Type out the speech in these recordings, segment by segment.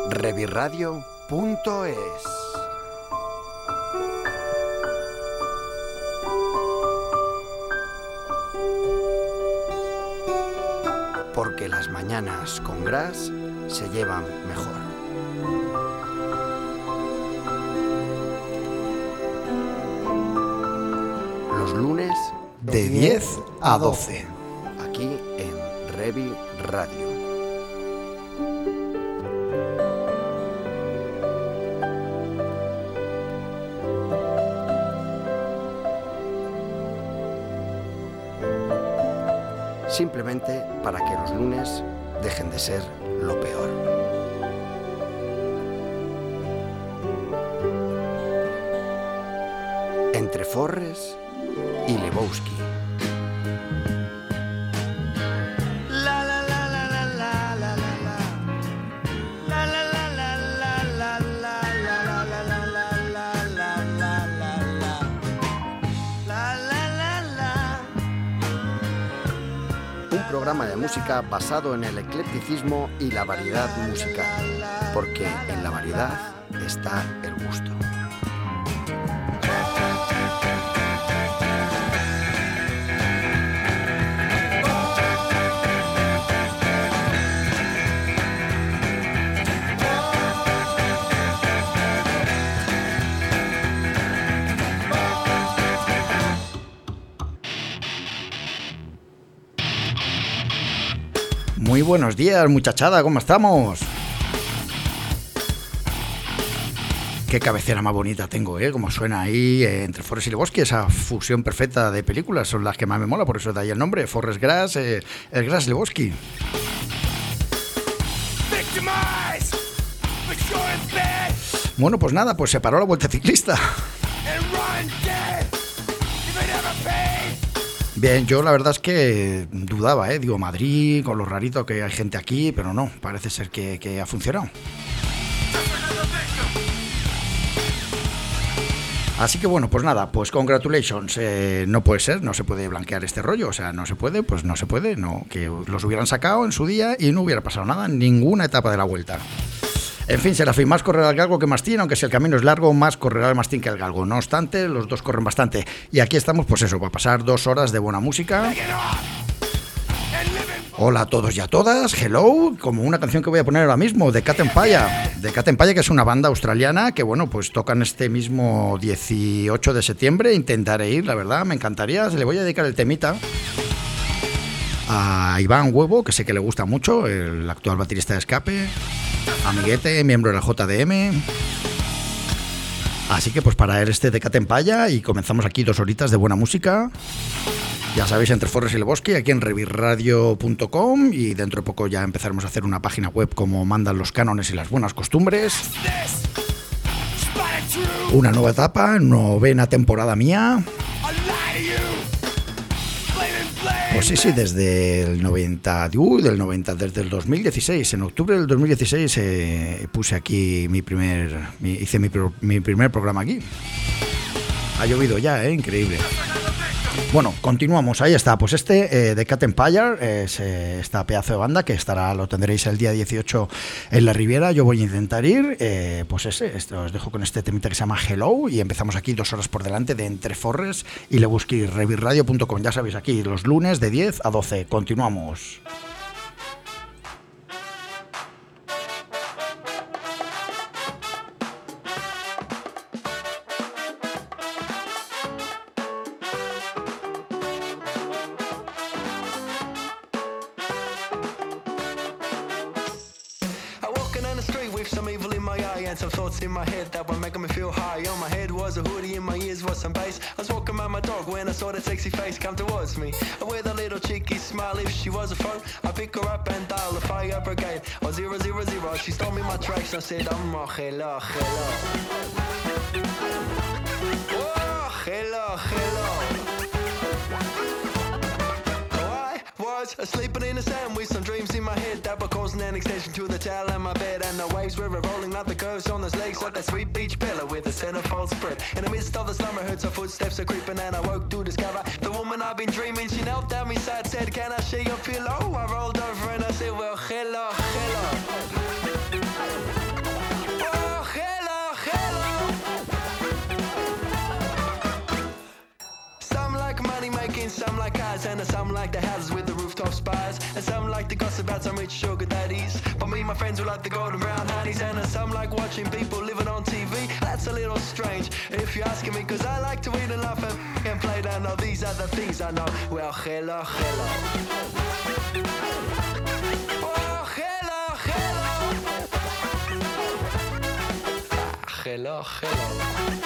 revirradio.es. Porque las mañanas con Gras se llevan mejor. Los lunes de 10 a 12, aquí en Revi Radio. Simplemente para que los lunes dejen de ser lo peor. Entre Forres y Lebowski. Programa de música basado en el eclecticismo y la variedad musical, porque en la variedad está el gusto. Muy buenos días, muchachada, ¿cómo estamos? Qué cabecera más bonita tengo, como suena ahí entre Forres y Lebowski, esa fusión perfecta de películas, son las que más me mola, por eso de ahí el nombre, Forres Gras, el Gras Lebowski. Bueno, pues nada, pues se paró la Vuelta Ciclista. Bien, yo la verdad es que dudaba, digo, Madrid, con lo rarito que hay gente aquí, pero no, parece ser que ha funcionado. Así que bueno, pues nada, pues congratulations, no puede ser, no se puede blanquear este rollo, o sea, no se puede, pues no se puede, no, que los hubieran sacado en su día y no hubiera pasado nada en ninguna etapa de la Vuelta. En fin, Serafín, más correrá el galgo que mastín, aunque si el camino es largo, más correrá el mastín que el galgo. No obstante, los dos corren bastante. Y aquí estamos, pues eso, para pasar 2 horas de buena música. Hola a todos y a todas, hello, como una canción que voy a poner ahora mismo, de Cat Empire. De Cat Empire, que es una banda australiana que, bueno, pues tocan este mismo 18 de septiembre. Intentaré ir, la verdad, me encantaría. Le voy a dedicar el temita a Iván Huevo, que sé que le gusta mucho, el actual baterista de Escape. Amiguete, miembro del JDM. Así que pues para él este de Cat Empire y comenzamos aquí 2 horitas de buena música. Ya sabéis, entre Forres y Lebowski, aquí en revirradio.com, y dentro de poco ya empezaremos a hacer una página web como mandan los cánones y las buenas costumbres. Una nueva etapa, 9ª temporada mía. Pues sí, desde el 90, desde el 2016, en octubre del 2016 puse aquí hice mi primer programa aquí. Ha llovido ya, increíble. Bueno, continuamos, ahí está, pues de Cat Empire es esta pedazo de banda que lo tendréis el día 18 en la Riviera. Yo voy a intentar ir, pues os dejo con este temita que se llama Hello y empezamos aquí 2 horas por delante de Entre Forres y Lebowski, revirradio.com, ya sabéis, aquí los lunes de 10 a 12, continuamos. In my head that were making me feel high. On my head was a hoodie, in my ears was some bass. I was walking by my dog when I saw that sexy face come towards me. With a little cheeky smile, if she was a phone, I pick her up and dial the fire brigade. Or 000, she stole me my tracks. I said, hello, hello. Oh, hello, hello. Sleeping in the sand with some dreams in my head that were causing an extension to the towel in my bed. And the waves were rolling like the curves on those legs, like that sweet beach pillow with a centerfold spread. In the midst of the slumber, heard some footsteps are creeping, and I woke to discover the woman I've been dreaming. She knelt down beside, said, can I share your pillow? I rolled over and I said, well, hello, hello. some like cars and some like the houses with the rooftop spires, and some like to gossip about some rich sugar daddies. But me and my friends were like the golden brown honeys, and some like watching people living on TV. That's a little strange if you're asking me, cause I like to eat and laugh and play down. All these other things I know. Well, hello, hello. Oh, hello, hello. Ah, hello, hello.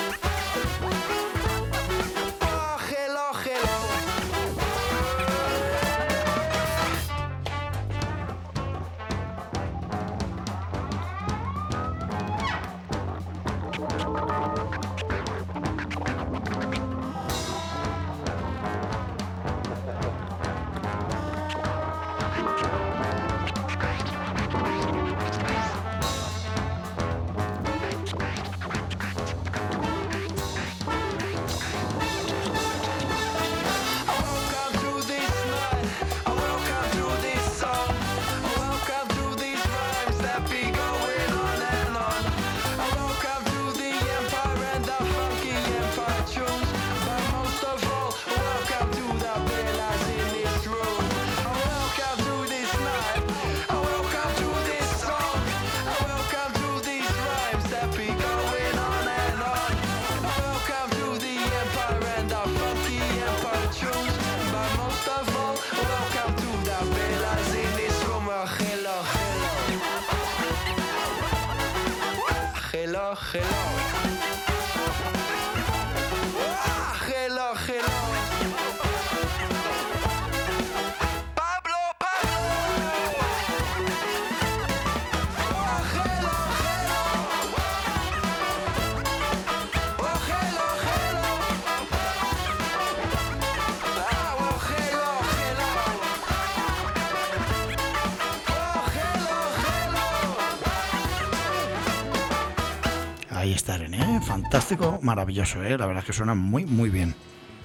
Ahí está, René, fantástico, maravilloso, la verdad es que suena muy, muy bien.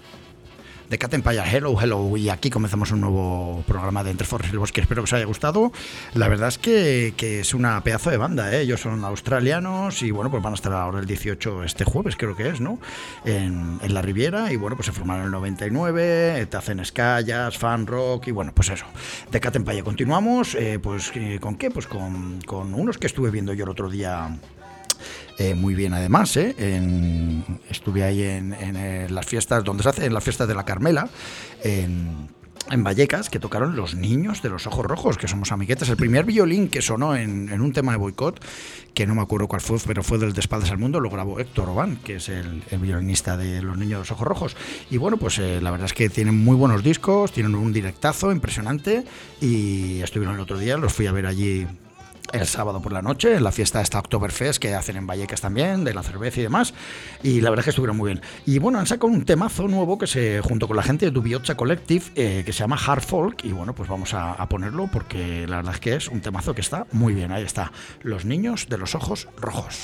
De Cat Empire, hello, hello, y aquí comenzamos un nuevo programa de Entre Forres y el Bosque, espero que os haya gustado. La verdad es que es una pedazo de banda, ellos son australianos y bueno, pues van a estar ahora el 18, este jueves creo que es, ¿no? En la Riviera, y bueno, pues se formaron en el 99, te hacen ska, jazz, fan rock, y bueno, pues eso. De Cat Empire continuamos, pues ¿con qué? Pues con unos que estuve viendo yo el otro día. Muy bien, además, estuve ahí en las fiestas, donde se hacen las fiestas de la Carmela, en Vallecas, que tocaron Los Niños de los Ojos Rojos, que somos amiguetes. El primer violín que sonó en un tema de Boicot, que no me acuerdo cuál fue, pero fue del De Espaldas al Mundo, lo grabó Héctor Oban, que es el violinista de Los Niños de los Ojos Rojos. Y bueno, pues la verdad es que tienen muy buenos discos, tienen un directazo impresionante, y estuvieron el otro día, los fui a ver allí el sábado por la noche, en la fiesta esta Oktoberfest que hacen en Vallecas también, de la cerveza y demás, y la verdad es que estuvieron muy bien. Y bueno, han sacado un temazo nuevo que junto con la gente de Dubiocha Collective, que se llama Hard Folk, y bueno, pues vamos a ponerlo porque la verdad es que es un temazo que está muy bien. Ahí está, Los Niños de los Ojos Rojos.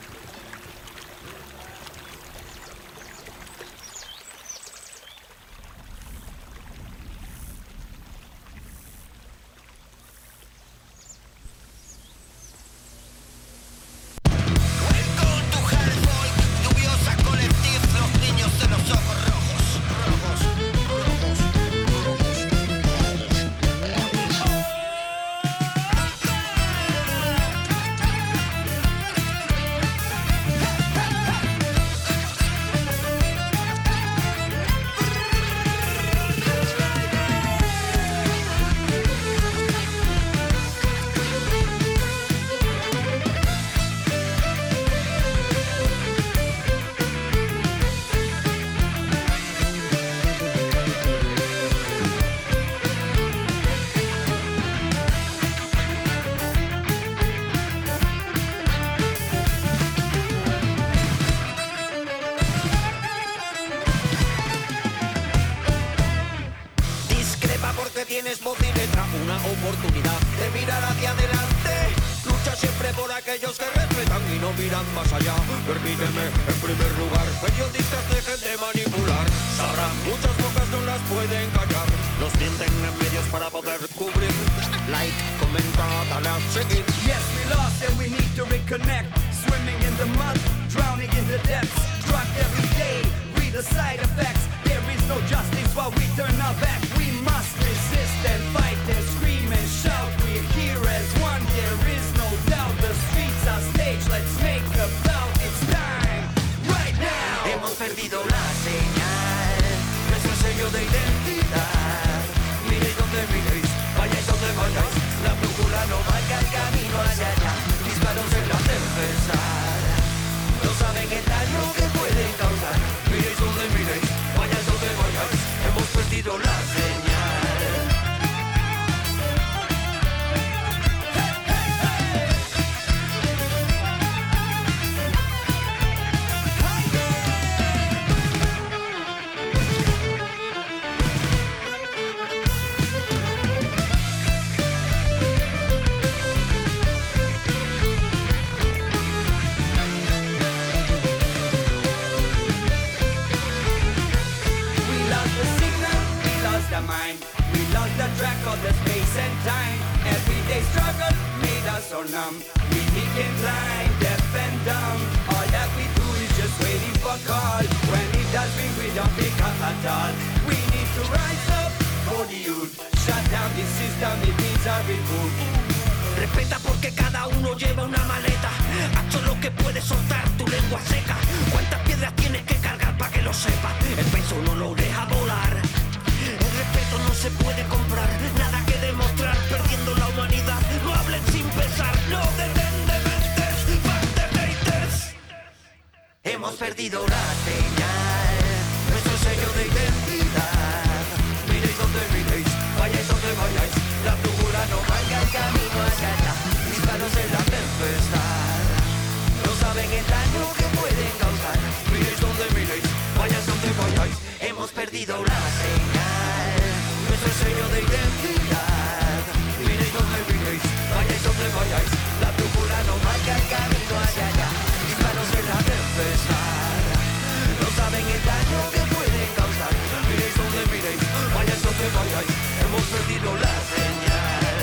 tienes voz y letra, una oportunidad de mirar hacia adelante. Lucha siempre por aquellos que respetan y no miran más allá. Permíteme, en primer lugar, periodistas dejen de manipular. Sabrán, muchas bocas no las pueden callar. Nos mienten en medios para poder cubrir. Like, comenta, dale a seguir. Yes, we lost and we need to reconnect. Swimming in the mud, drowning in the depths. Drunk every day, read the side effects. There is no justice while we turn our back. We must resist and fight and scream and shout. We're here as one, there is no doubt. The streets are stage, let's make a bout. It's time, right now. Hemos perdido la señal, nuestro sello de identidad. Miréis donde miréis, vayáis donde vayáis, la brújula no marca el camino hacia allá. Disparos en la tempestad, no saben el daño que pueden causar. Miréis donde miréis, vayáis donde vayáis, hemos perdido la señal. Mind. We lost the track of the space and time. Everyday struggle made us so numb. We became blind, deaf and dumb. All that we do is just waiting for call. When it does ring, we don't pick up at all. We need to rise up for the youth. Shut down the system, it needs a reboot. Respeta porque cada uno lleva una maleta. Haz lo que puedes soltar tu lengua seca. ¿Cuántas piedras tienes que cargar para que lo sepas? El peso no lo deja volar. El respeto no se puede comprar, nada que demostrar, perdiendo la humanidad. No hablen sin pensar, no deben de mentes, fuck the haters. Hemos perdido la señal, nuestro sello de identidad. Miréis donde miréis, vayáis donde vayáis, la brújula no marca el camino hacia allá. Disparos en la tempestad, no saben el daño que pueden causar. Miréis donde miréis, vayáis donde vayáis, hemos perdido la señal, nuestro sello de identidad. Miréis donde miréis, vayáis donde vayáis, la brújula no marca el camino hacia allá. Disparos en la tempestad, no saben el daño que pueden causar. Miréis donde miréis, vayáis donde vayáis, hemos perdido la señal.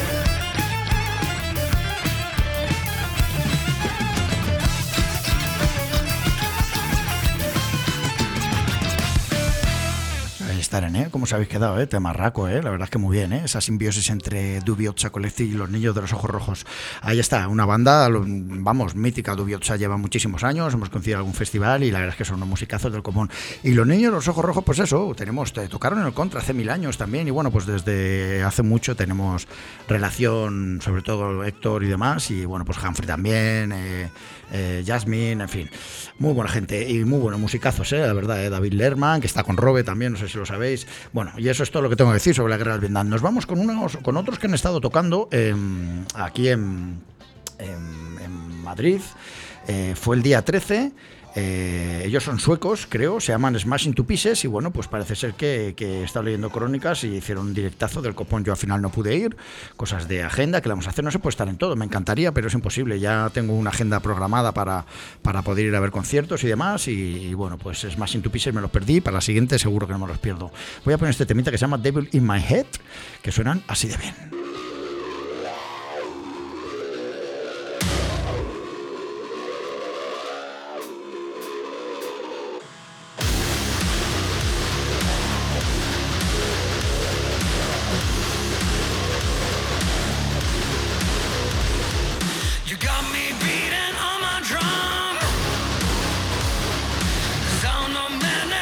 Staren, ¿eh? ¿Cómo os habéis quedado, eh? Temarraco, ¿eh? La verdad es que muy bien, ¿eh? Esa simbiosis entre Dubiozza Collective y los Niños de los Ojos Rojos. Ahí está, una banda, vamos, mítica. Dubiozza lleva muchísimos años, hemos coincidido en algún festival y la verdad es que son unos musicazos del común. Y los Niños de los Ojos Rojos, pues eso, tocaron en el Contra hace 1000 años también y bueno, pues desde hace mucho tenemos relación, sobre todo Héctor y demás, y bueno, pues Humphrey también, Jasmine, en fin, muy buena gente y muy buenos musicazos, la verdad, David Lerman, que está con Robe también, no sé si lo sabéis. Bueno, y eso es todo lo que tengo que decir sobre la guerra del Vietnam. Nos vamos con otros que han estado tocando aquí en Madrid. Fue el día 13. Ellos son suecos, creo, se llaman Smashing to Pieces y bueno, pues parece ser que he estado leyendo crónicas y hicieron un directazo del copón. Yo al final no pude ir, cosas de agenda que le vamos a hacer, no se puede estar en todo, me encantaría, pero es imposible, ya tengo una agenda programada para poder ir a ver conciertos y demás y bueno, pues Smashing to Pieces me los perdí, para la siguiente seguro que no me los pierdo. Voy a poner este temita que se llama Devil in My Head, que suenan así de bien.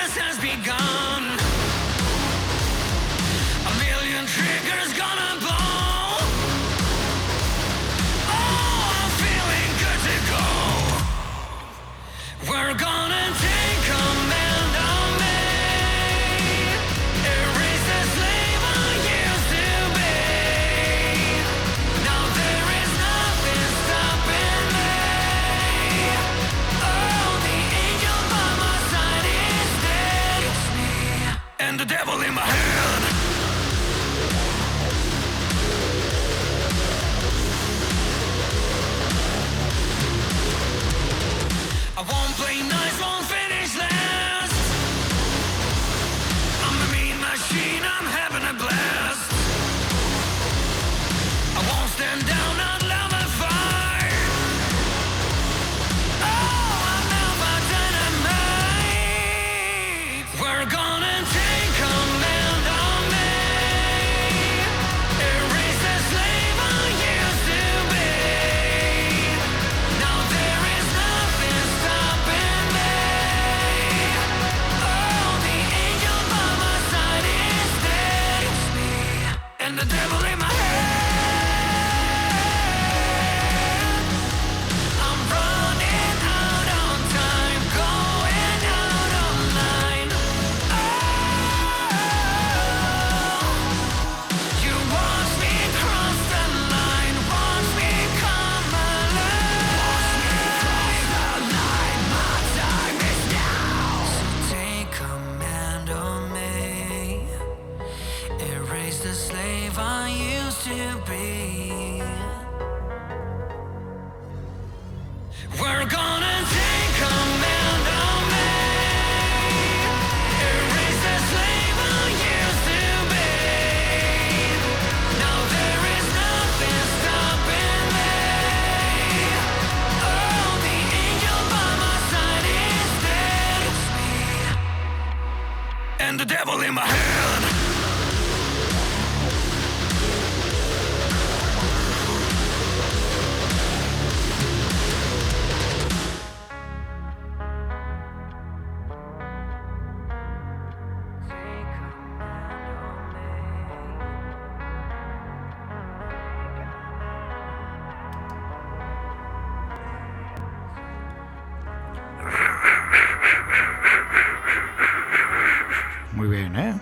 Triggers gonna blow. in my hand. Muy bien, ¿eh?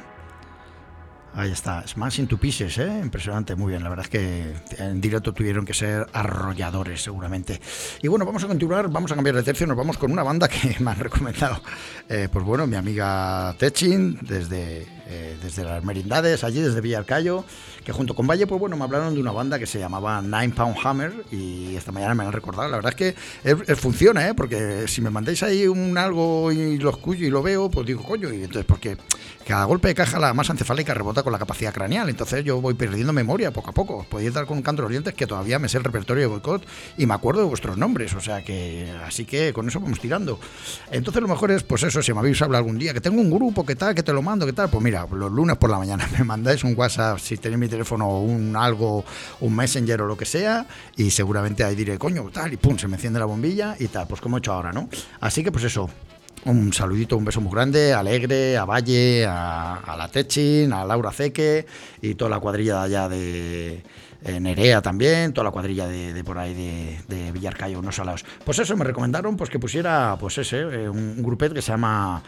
Ahí está, Smashing to Pieces, ¿eh? Impresionante, muy bien. La verdad es que en directo tuvieron que ser arrolladores, seguramente. Y bueno, vamos a continuar, vamos a cambiar de tercio. Nos vamos con una banda que me han recomendado, pues bueno, mi amiga Techin, desde las merindades, allí desde Villarcayo, que junto con Valle, pues bueno, me hablaron de una banda que se llamaba Nine Pound Hammer, y esta mañana me la han recordado. La verdad es que funciona, ¿eh? Porque si me mandáis ahí un algo y lo escucho y lo veo, pues digo, coño, y entonces, porque cada golpe de caja la masa encefálica rebota con la capacidad craneal, entonces yo voy perdiendo memoria poco a poco. Os podéis dar con un canto de los dientes que todavía me sé el repertorio de Boycott y me acuerdo de vuestros nombres, o sea que, así que con eso vamos tirando. Entonces lo mejor es, pues eso, si me habéis hablado algún día, que tengo un grupo, que tal, que te lo mando, que tal, pues mira, los lunes por la mañana me mandáis un WhatsApp, si tenéis mi teléfono, un Messenger o lo que sea, y seguramente ahí diré, coño, tal, y pum, se me enciende la bombilla y tal, pues como he hecho ahora, ¿no? Así que pues eso, un saludito, un beso muy grande a Alegre, a Valle, a la Techin, a Laura Ceque y toda la cuadrilla de allá de Nerea también, toda la cuadrilla de por ahí de Villarcayo, unos salados. Pues eso, me recomendaron pues que pusiera pues un grupet que se llama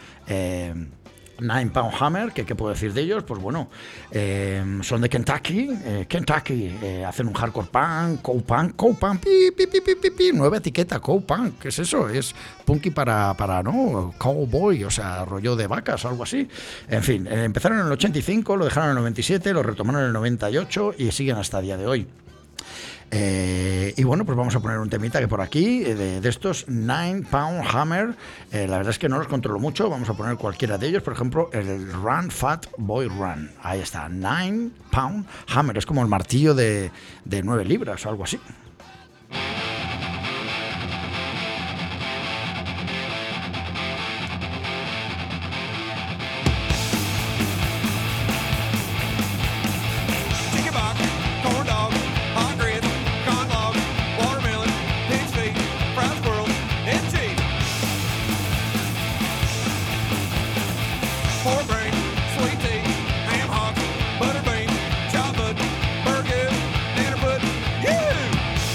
Nine Pound Hammer, que qué puedo decir de ellos, pues bueno, son de Kentucky, hacen un hardcore punk, cow-punk, nueva etiqueta, cow-punk, ¿qué es eso? Es punky para no, cowboy, o sea, rollo de vacas o algo así. En fin, empezaron en el 85, lo dejaron en el 97, lo retomaron en el 98 y siguen hasta el día de hoy. Y bueno, pues vamos a poner un temita que por aquí, de estos Nine Pound Hammer, la verdad es que no los controlo mucho, vamos a poner cualquiera de ellos, por ejemplo, el Run Fat Boy Run, ahí está, Nine Pound Hammer, es como el martillo de 9 libras o algo así. Butter bean, chocolate, burger, dinner pudding, yeah!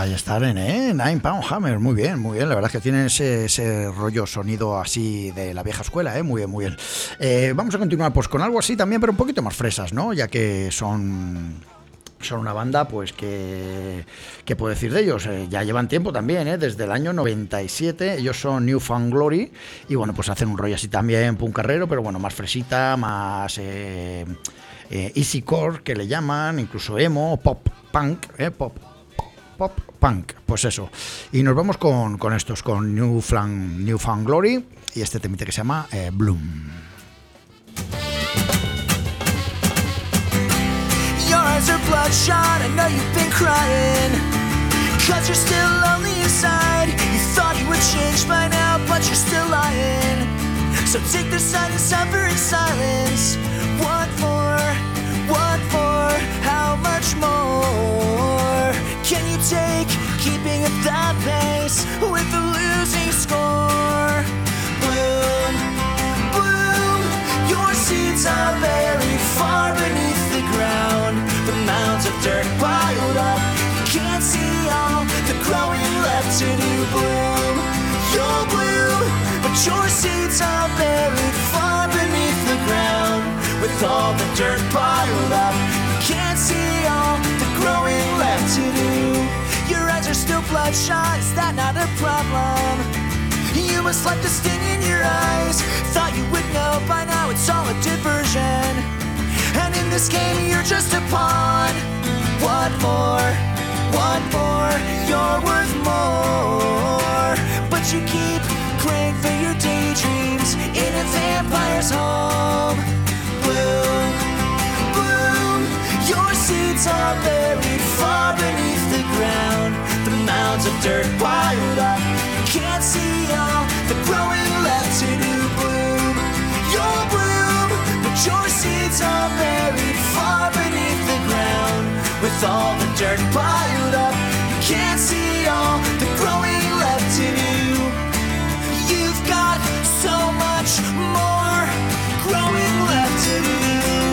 Ahí está, Nine Pound Hammer, muy bien, la verdad es que tiene ese rollo sonido así de la vieja escuela, muy bien. Vamos a continuar pues con algo así también, pero un poquito más fresas, ¿no? Ya que son una banda, pues que puedo decir de ellos, ya llevan tiempo también, desde el año 97, ellos son New Found Glory, y bueno, pues hacen un rollo así también, punk carrero, pero bueno, más fresita, más easy core, que le llaman, incluso emo, pop punk, pop punk, pues eso. Y nos vamos con estos, con New Found Glory, y este temita que se llama Bloom. Your eyes are bloodshot, I know you've been crying, 'cause you're still lonely inside. You thought you would change by now, but you're still lying. So take the sign and suffer in silence. What for? How much more can you take? Keeping at that pace with the losing score. Bloom, bloom, your seeds are buried far beneath the ground. The mounds of dirt piled up, you can't see all the growing left to do. Bloom, you'll bloom, but your seeds are buried far beneath the ground. With all the dirt piled up, you can't see all the growing left to do. Your eyes are still bloodshot, is that not a problem? You must like the sting in your eyes. Thought you would know by now, it's all a diversion. And in this game you're just a pawn. What more? You're worth more. But you keep praying for your daydreams in a vampire's home. Bloom, bloom, your seeds are buried far beneath the ground. The mounds of dirt piled up, you can't see all the growing left to do. Bloom, you'll bloom, but your seeds are buried far beneath the ground. With all the dirt piled up, you can't see all the growing left to do. You've got so much more growing left to do.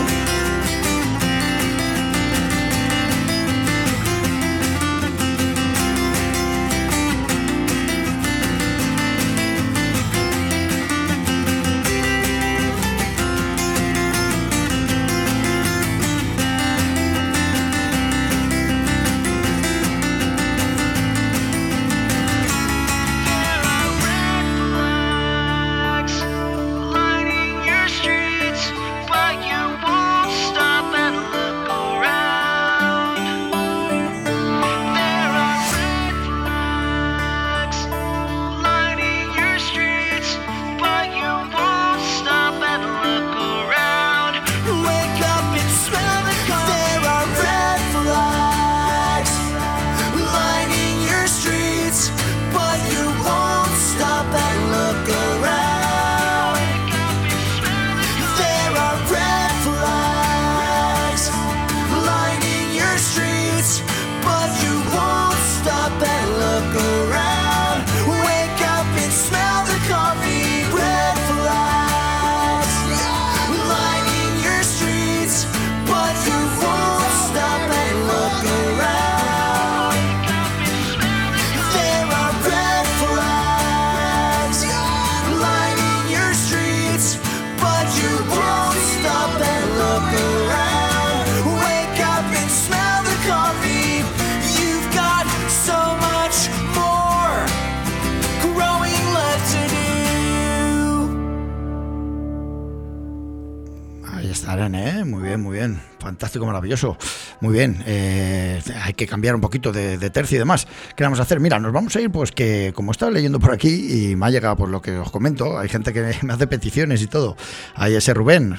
Muy bien, fantástico, maravilloso, muy bien. Hay que cambiar un poquito de tercio y demás. ¿Qué vamos a hacer? Mira, nos vamos a ir, pues que como estaba leyendo por aquí y me ha llegado por lo que os comento, hay gente que me hace peticiones y todo. Hay ese Rubén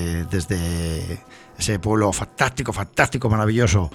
desde ese pueblo fantástico, maravilloso.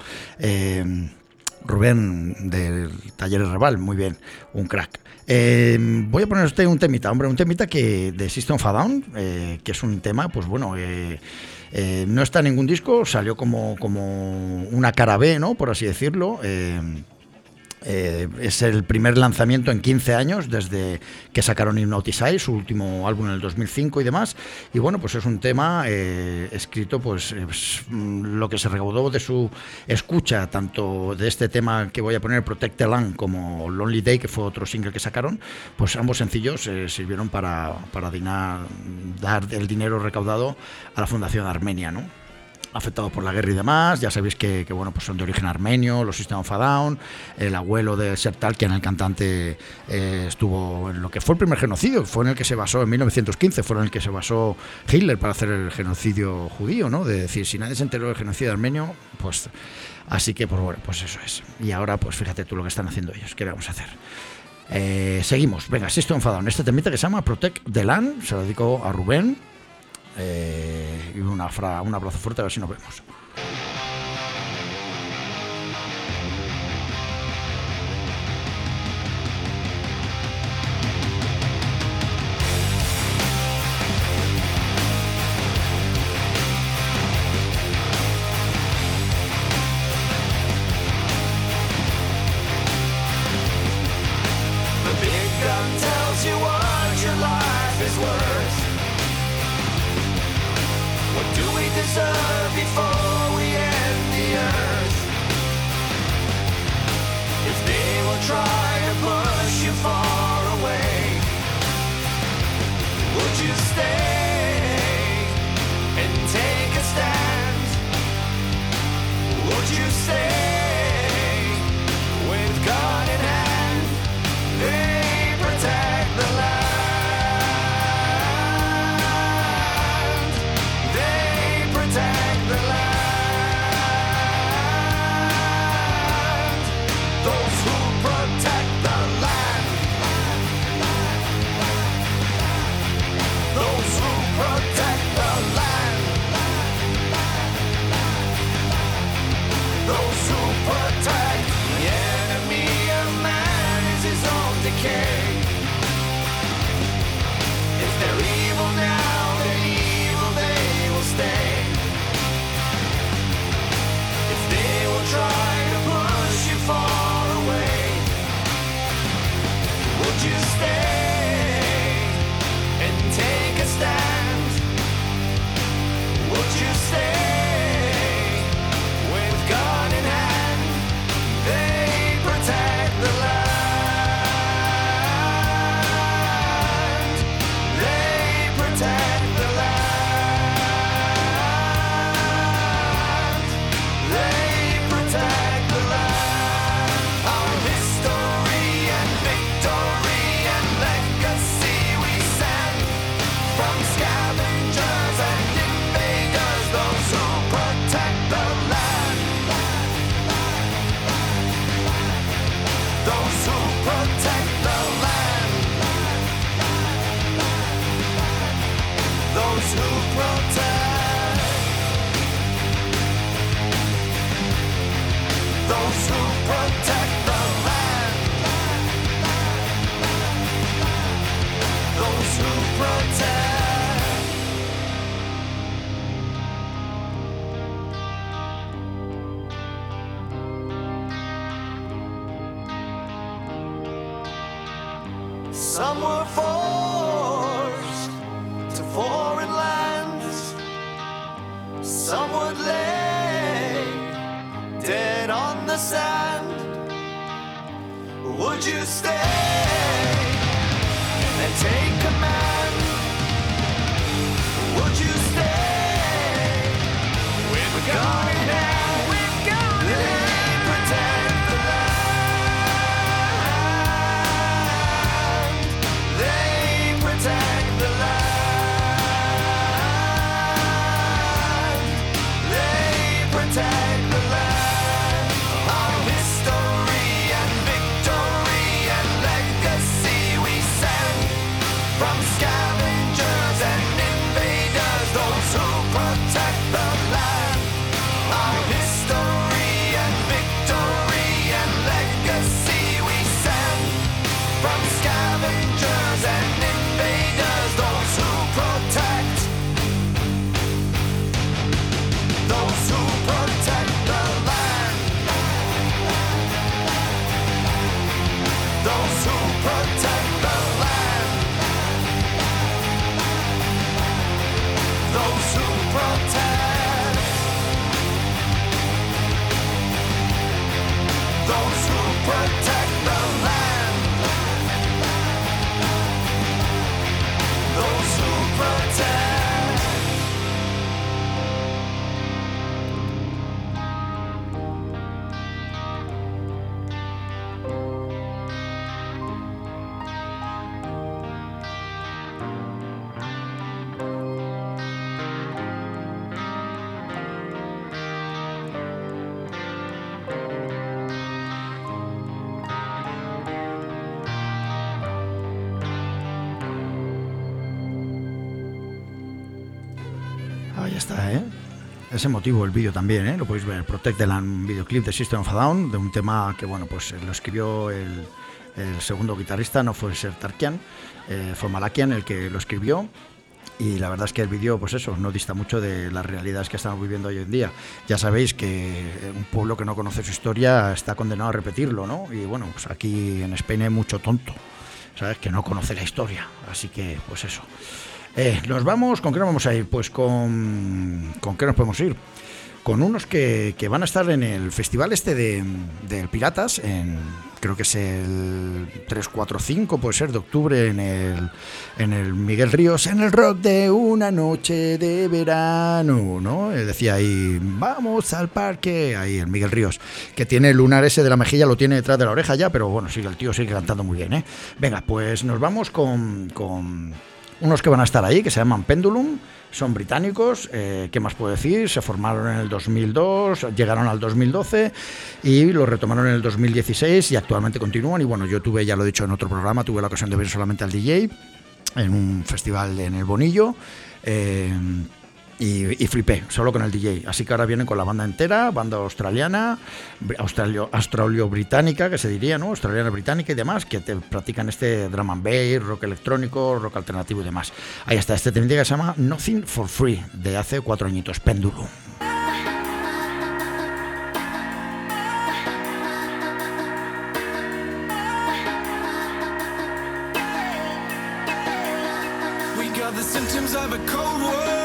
Rubén del Talleres Raval, muy bien, un crack. Voy a poner a usted un temita que de System of a Down, que es un tema, pues bueno, no está en ningún disco, salió como una cara B, ¿no? Por así decirlo. Es el primer lanzamiento en 15 años desde que sacaron Hypnotize, su último álbum en el 2005 y demás. Y bueno, pues es un tema escrito, pues lo que se recaudó de su escucha, tanto de este tema que voy a poner, Protect the Land, como Lonely Day, que fue otro single que sacaron, pues ambos sencillos sirvieron para dar el dinero recaudado a la Fundación Armenia, ¿no? Afectados por la guerra y demás. Ya sabéis que bueno, pues son de origen armenio, los System of a Down. El abuelo de Sertalkian, el cantante, estuvo en lo que fue el primer genocidio, fue en el que se basó en 1915, fue en el que se basó Hitler para hacer el genocidio judío, ¿no? De decir, si nadie se enteró del genocidio armenio, pues así que, pues bueno, pues eso es. Y ahora, pues fíjate tú lo que están haciendo ellos. ¿Qué le vamos a hacer? Seguimos. Venga, System of a Down. Este temita que se llama Protect the Land, se lo dedico a Rubén. Y un abrazo fuerte, a ver si nos vemos. The big gun tells you what your life is worth. What do we deserve before we end the earth? If they will try to push you far away, would you stay and take a stand? Would you stay with gun in hand? They protect the land. Protect the land. Those who protect the land. Those who protect the land. Those who protect the enemy of man is his own decay. If they're evil now, then evil they will stay. Try to push you far away. Would you stay and take a stand? Would you stay with gun in hand? They protect the land. They protect the land. Protect the land. Our history and victory and legacy we send from scavengers and invaders, those who protect the land. Those who protect the land. Those who protect. Those who protect the land. Those who protect. Some were forced to foreign lands. Some would lay dead on the sand. Would you stay and take command? Would you stay with a gun in hand? They protect the land. They protect the land. They protect the land. Our history and victory and legacy we send from scavengers and invaders, those who protect the land. protect the land. Those who protect. Ahí está, ¿eh? Es emotivo el vídeo también, ¿eh? Lo podéis ver, Protect the Land, un videoclip de System of a Down, de un tema que, bueno, pues lo escribió el segundo guitarrista, no fue Ser Tarkian, fue Malakian el que lo escribió. Y la verdad es que el vídeo, pues eso, no dista mucho de las realidades que estamos viviendo hoy en día. Ya sabéis que un pueblo que no conoce su historia está condenado a repetirlo, ¿no? Y bueno, pues aquí en España hay mucho tonto, ¿sabes? Que no conoce la historia. Así que, pues eso. Nos vamos, ¿con qué nos vamos a ir? Pues ¿con qué nos podemos ir? Con unos que van a estar en el festival este del Piratas, creo que es el 3, 4, 5, puede ser, de octubre, en el Miguel Ríos, en el rock de una noche de verano, ¿no? Decía ahí, vamos al parque, ahí el Miguel Ríos, que tiene el lunar ese de la mejilla, lo tiene detrás de la oreja ya, pero bueno, sí, el tío sigue cantando muy bien, ¿eh? Venga, pues nos vamos con unos que van a estar ahí, que se llaman Pendulum, son británicos, ¿qué más puedo decir? Se formaron en el 2002, llegaron al 2012 y lo retomaron en el 2016 y actualmente continúan. Y bueno, yo tuve, ya lo he dicho en otro programa, tuve la ocasión de ver solamente al DJ en un festival en el Bonillo, y flipé, solo con el DJ. Así que ahora vienen con la banda entera, banda australiana, australio-británica, que se diría, ¿no? Australiana-británica y demás, que te practican este drum and bass, rock electrónico, rock alternativo y demás. Ahí está, este tema que se llama Nothing for Free, de hace 4 añitos, Pendulum. We got the symptoms of a cold war.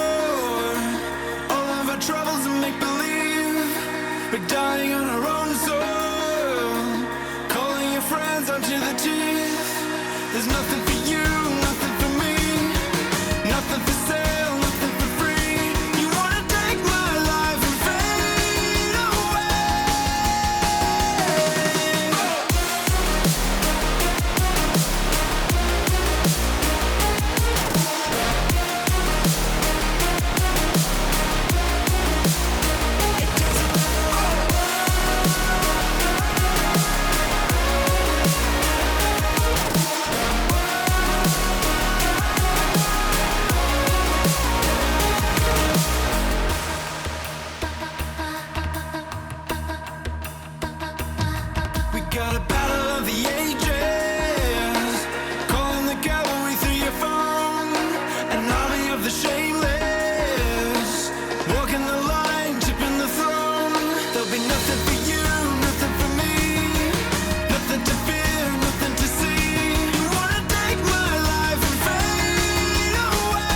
Troubles and make believe we're dying on our own soil, calling your friends onto the teeth. There's nothing for you, nothing for me, nothing for sale, nothing for free. You wanna take my life and fade away. Got a battle of the ages, calling the cavalry through your phone, an army of the shameless, walking the line, tipping the throne. There'll be nothing for you, nothing for me, nothing to fear, nothing to see. You wanna take my life and fade away.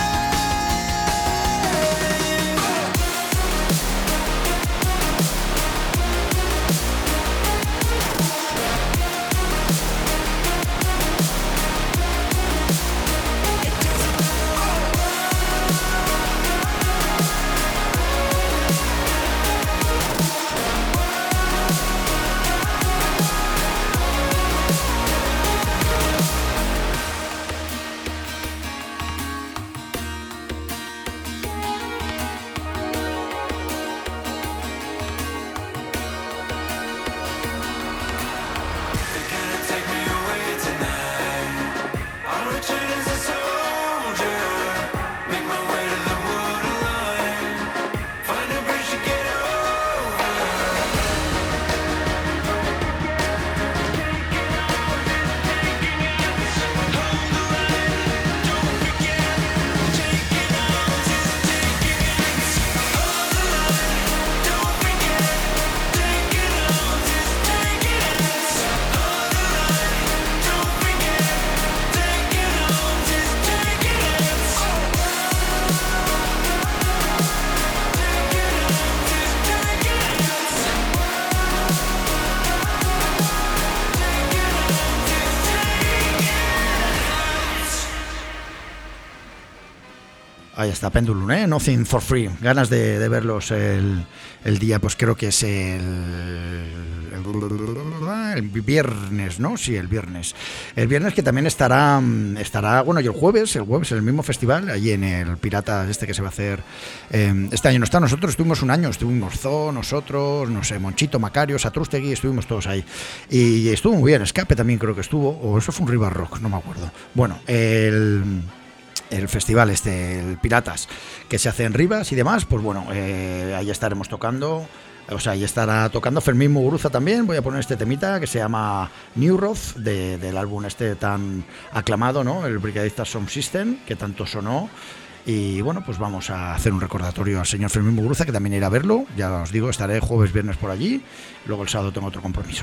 Ahí está, Pendulum, Nothing for Free. Ganas de verlos el día, pues creo que es el viernes, ¿no? Sí, el viernes. El viernes que también estará, bueno, y el jueves en el mismo festival, allí en el Piratas que se va a hacer. Este año no está, nosotros estuvimos un año, estuvimos Zo, nosotros, no sé, Monchito, Macario, Satrústegui, estuvimos todos ahí. Y estuvo muy bien, Escape también creo que estuvo, o eso fue un River Rock, no me acuerdo. Bueno, el festival el Piratas, que se hace en Rivas y demás, pues bueno, ahí estaremos tocando. O sea, ahí estará tocando Fermín Muguruza también. Voy a poner este temita que se llama New Roth, del álbum tan aclamado, ¿no? El Brigadista Sound System, que tanto sonó. Y bueno, pues vamos a hacer un recordatorio al señor Fermín Muguruza, que también irá a verlo. Ya os digo, estaré jueves, viernes por allí. Luego el sábado tengo otro compromiso.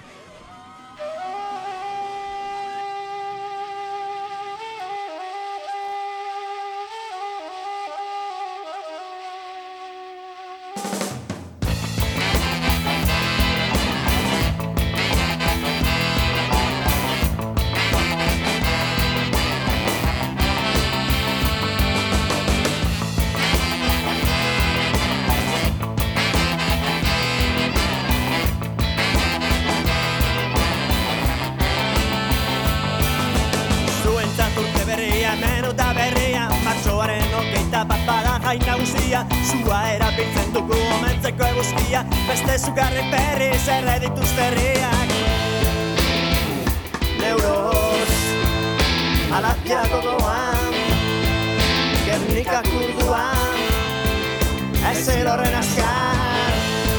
Zua erabiltzen dugu omentzeko eguzkia, beste zugarri berriz erredituzte herriak. Neuroz, alatia gogoan, Gernika kurduan, ez erorren azkar.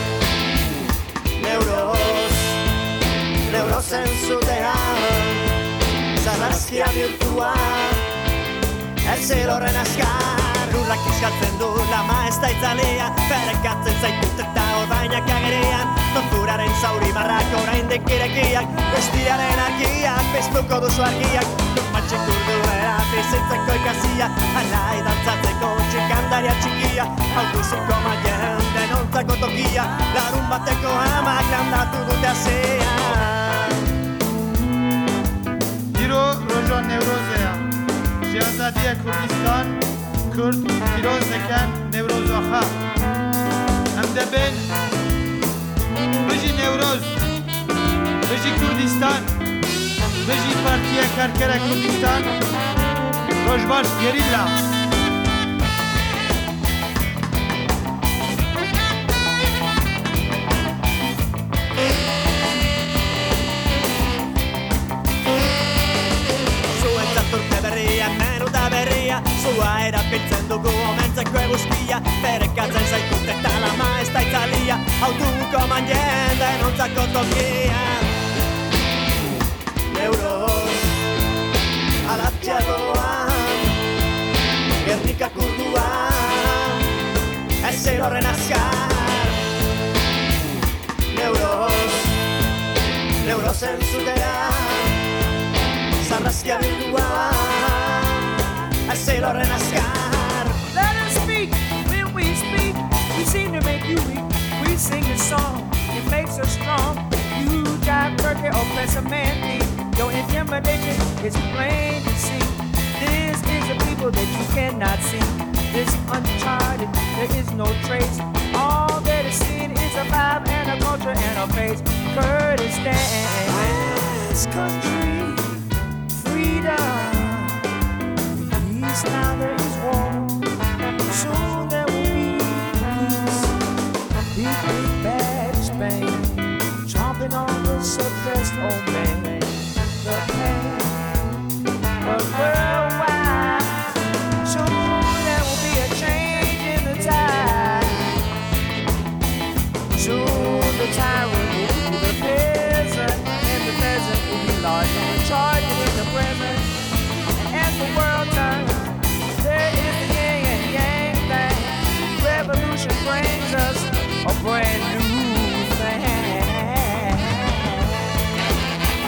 Neurozen zutean, zarrazkia bihurtuan, ez erorren azkar. Lurrak izkaltzen du, lama ez da itzalea, perekatzen zaitut eta ordainak agerian. Torturaren zauri marrak oraindik irekiak, bestiaren argiak, beztuko duzu argiak. Lurpatxik urduera, bizitzeko ikasia, alai dantzatzeko txikandaria txikia. Autoziko maien denontzako tokia, larun bateko amak landatu dute azea. Diro Rojon Nevrozea, Şehzadiye Kurdistan, Kürt Firoz Eken Nevroz Aha. Hem de ben Beji Nevroz, Beji Kurdistan, Beji Partiye Kerkere Kurdistan, Rojbaş Gerilla. Zua erabiltzen dugu omentzeko eguzkia, perekatzen zaitut eta lama ez da itzalia, autobuko maien denontzako tokia. Neuroz, alatia gogoan, Gernika kurduan, ez erorren azkar. Neurozen zutean, zarrazkia bilduan, let us speak. When we speak, we seem to make you weak. We sing a song, it makes us strong. You jive turkey or bless a man thief. Your intimidation is plain to see. This is a people that you cannot see. This uncharted, there is no trace. All that is seen is a vibe and a culture and a face. Kurdistan, this country, freedom. Now there is war, soon there will be peace. Big, big bad Spain, chomping on the suppressed old man. The pain, but worldwide, soon there will be a change in the tide. Soon the tide will move the peasant, and the peasant will be large and charged in the present. And as the world turns, there is the yin and yang thing. Revolution brings us a brand new thing.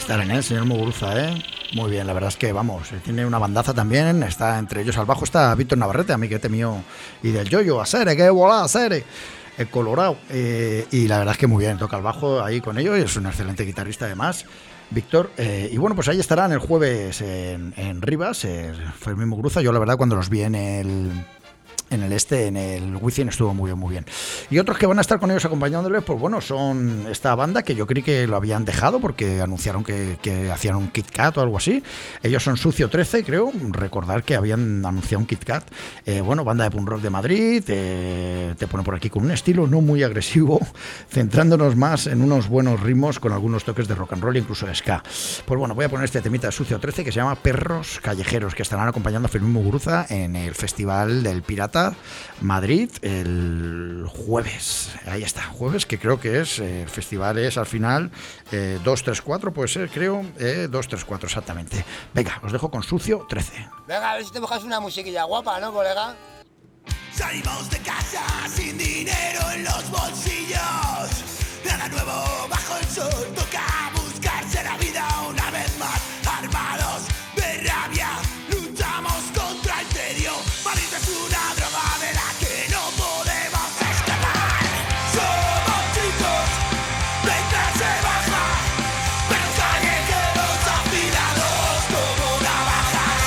estar en el señor Muguruza, ¿eh? Muy bien, la verdad es que, vamos, tiene una bandaza también, está entre ellos al bajo, está Víctor Navarrete, amiguete mío, y del Yoyo, a Sere, que volá, a Sere, el Colorado, y la verdad es que muy bien, toca el bajo ahí con ellos, y es un excelente guitarrista además, Víctor, y bueno, pues ahí estarán el jueves en Rivas, Fermín Muguruza. Yo la verdad cuando los vi en el Wizzing estuvo muy bien. Y otros que van a estar con ellos acompañándoles, pues bueno, son esta banda que yo creí que lo habían dejado porque anunciaron que hacían un Kit Kat o algo así. Ellos son Sucio 13, creo, recordar que habían anunciado un Kit Kat. Bueno, banda de punk rock de Madrid, te pone por aquí con un estilo no muy agresivo, centrándonos más en unos buenos ritmos con algunos toques de rock and roll e incluso de ska. Pues bueno, voy a poner este temita de Sucio 13 que se llama Perros Callejeros, que estarán acompañando a Fermín Muguruza en el Festival del Pirata Madrid el jueves. Ahí está, jueves, que creo que es el festival es al final 234, puede ser, creo, 234 exactamente. Venga, os dejo con Sucio 13. Venga, a ver si te buscas una musiquilla guapa, ¿no, colega? Salimos de casa sin dinero en los bolsillos, nada nuevo bajo el sol, toca buscarse la vida una vez más, armados de rabia, luchamos contra el tedio. Madrid es una droga de la que no podemos escapar. Somos chicos de clase baja, pero callejeros afilados como navajas.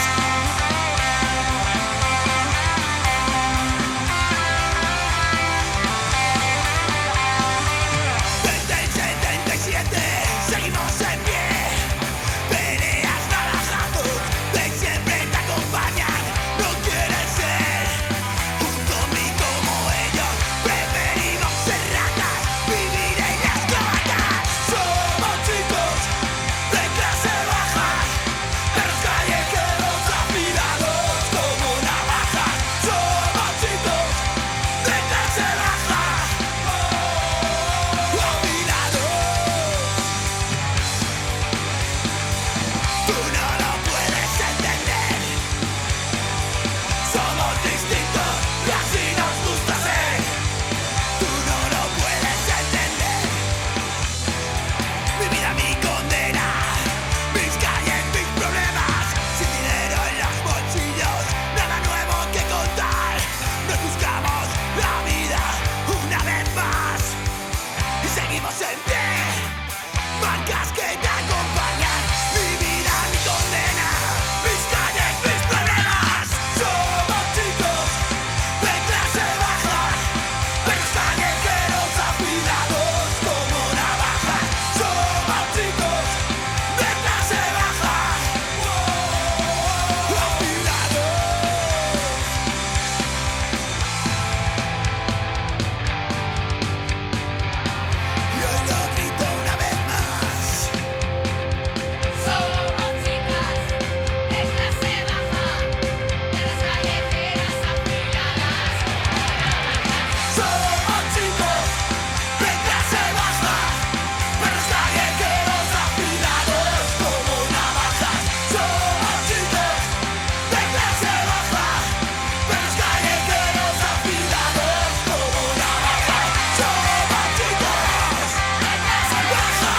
77, seguimos en pie. Peleas naranjazos de siempre te acompañan. No quieres ser junto a mí como ellos. Preferimos ser ratas, vivir en las cloacas. Somos chicos de clase baja, pero callejeros afilados como navajas. Somos chicos de clase baja, afilados. Tú no lo puedes entender. Somos distintos y así nos gusta ser. Tú no lo puedes entender. Mi vida, mi condena, mis calles, mis problemas. Sin dinero en los bolsillos, nada nuevo que contar. Nos buscamos la vida una vez más y seguimos en pie. Marcas que te acompañan. Mi vida, mi condena, mis calles, mis problemas. Somos chicos de clase baja, pero callejeros afilados como navajas. Somos chicos de clase baja, afilados. Y hoy lo grito una vez más. Somos chicas de clase baja, de las callejeras afiladas. Somos chicos de clase baja, pero callejeros afilados como navajas. Somos chicos de clase baja, pero callejeros afilados como navajas. Somos chicos de clase baja.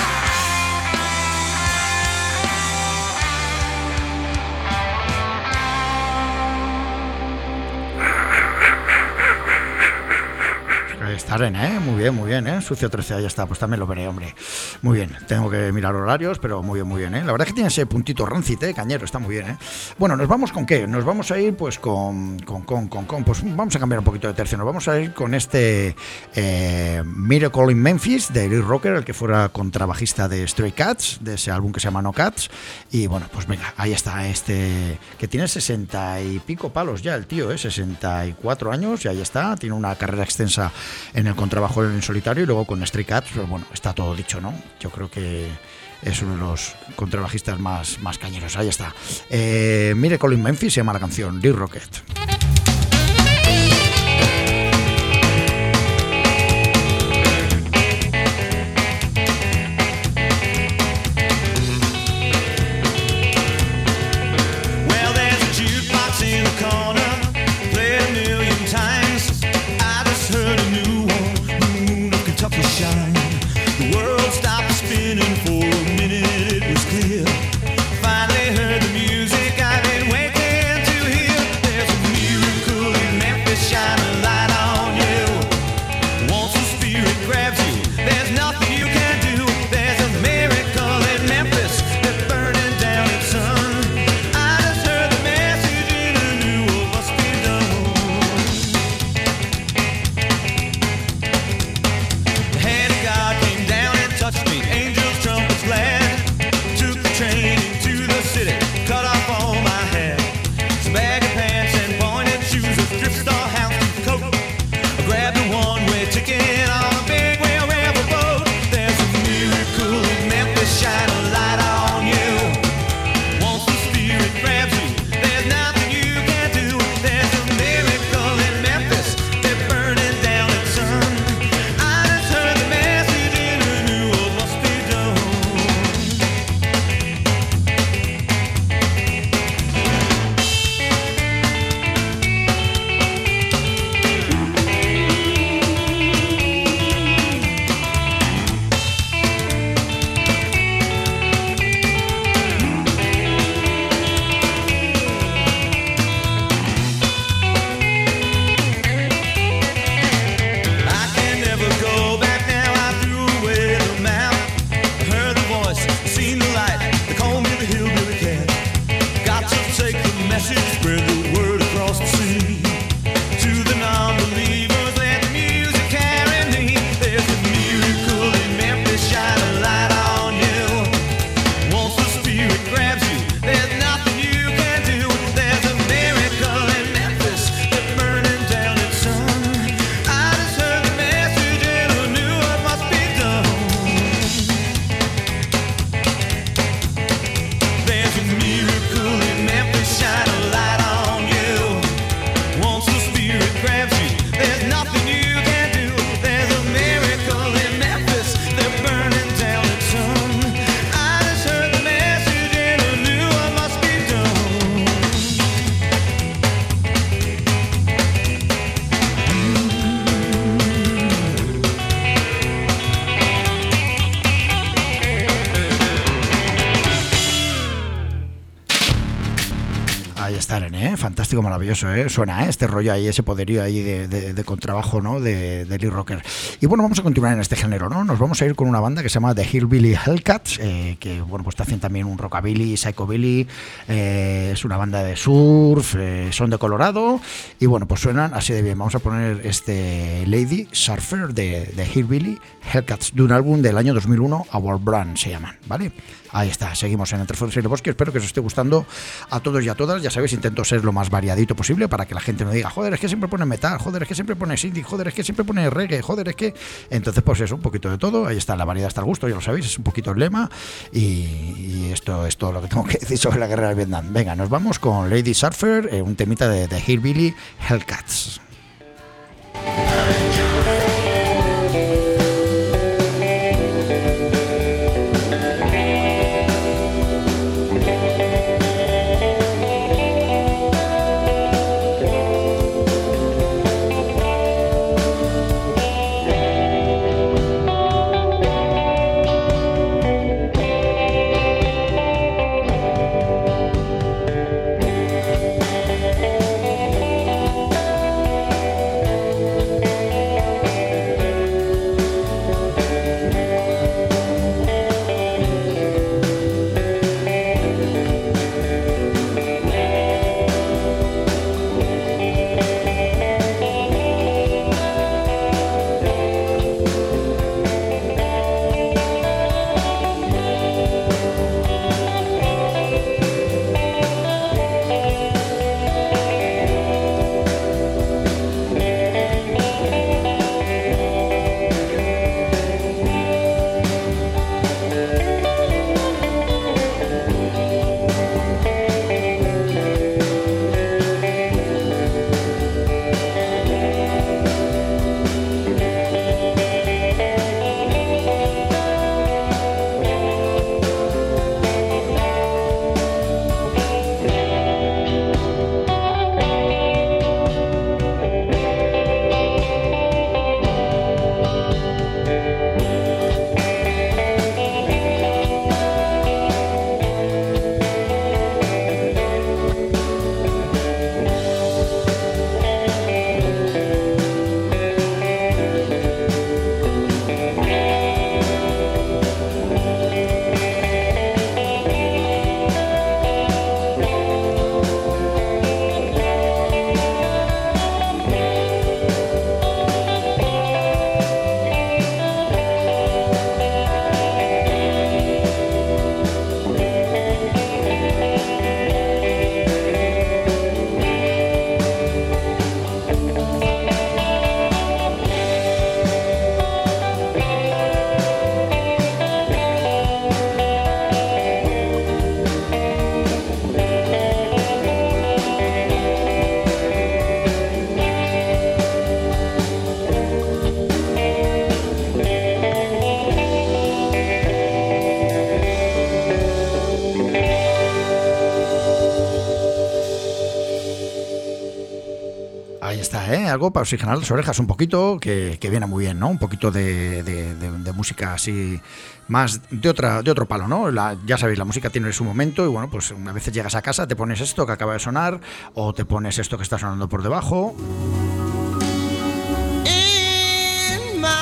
Ahí estarán, muy bien, Sucio 13, ahí está, pues también lo veré, hombre. Muy bien, tengo que mirar horarios, pero muy bien, La verdad es que tiene ese puntito rancid, cañero, está muy bien, Bueno, ¿nos vamos con qué? Nos vamos a ir, pues, pues vamos a cambiar un poquito de tercio, nos vamos a ir con este Miracle in Memphis, de Lee Rocker, el que fuera contrabajista de Stray Cats, de ese álbum que se llama No Cats, y bueno, pues venga, ahí está, que tiene 60 y pico palos ya el tío, 64 años, y ahí está, tiene una carrera extensa en el contrabajo en solitario y luego con Stray Cats, pero bueno, está todo dicho, ¿no? Yo creo que es uno de los contrabajistas más cañeros. Ahí está. Miracle in Memphis se llama la canción, Lee Rocket. Well, there's a jukebox in the corner, play a million times. I just heard a new one, moon of Kentucky shine. The world stopped spinning for a minute. word across the sea. To the non-believers, let the music carry me. There's a miracle in Memphis, shine a light on you. Once the spirit grabs you, there's nothing you can do. There's a miracle in Memphis, they're burning down its sun. I just heard the message and I knew what must be done. There's a miracle in Memphis, shine a light on you. Once the spirit grabs you, there's nothing you can do. There's a miracle in Memphis, they're burning down the sun. I just heard the message and I knew what must be done. Ahí está, René, fantástico, maravilloso, suena este rollo ahí, ese poderío ahí de contrabajo, ¿no? de Lee Rocker. Y bueno, vamos a continuar en este género, ¿no? Nos vamos a ir con una banda que se llama The Hillbilly Hellcats, que bueno, pues te hacen también un rockabilly, psychobilly, es una banda de surf, son de Colorado y bueno, pues suenan así de bien. Vamos a poner este Lady Surfer de Hillbilly Hellcats, de un álbum del año 2001, Our Brand se llaman, ¿vale? Ahí está, seguimos en Entre Fondos y Lebowski. Espero que os esté gustando a todos y a todas. Ya sabéis, intento ser lo más variadito posible para que la gente no diga, joder, es que siempre pone metal, joder, es que siempre pone indie, joder, es que siempre pone reggae, joder, es que... Entonces, pues eso, un poquito de todo. Ahí está, la variedad está al gusto, ya lo sabéis, es un poquito el lema. Y esto es todo lo que tengo que decir sobre la guerra del Vietnam. Venga, nos vamos con Lady Surfer, un temita de Hillbilly Hellcats. Algo para oxigenar las orejas un poquito, que viene muy bien, ¿no? Un poquito de música así, más de otro palo, ¿no? Ya sabéis, la música tiene su momento y bueno, pues a veces llegas a casa, te pones esto que acaba de sonar o te pones esto que está sonando por debajo. In my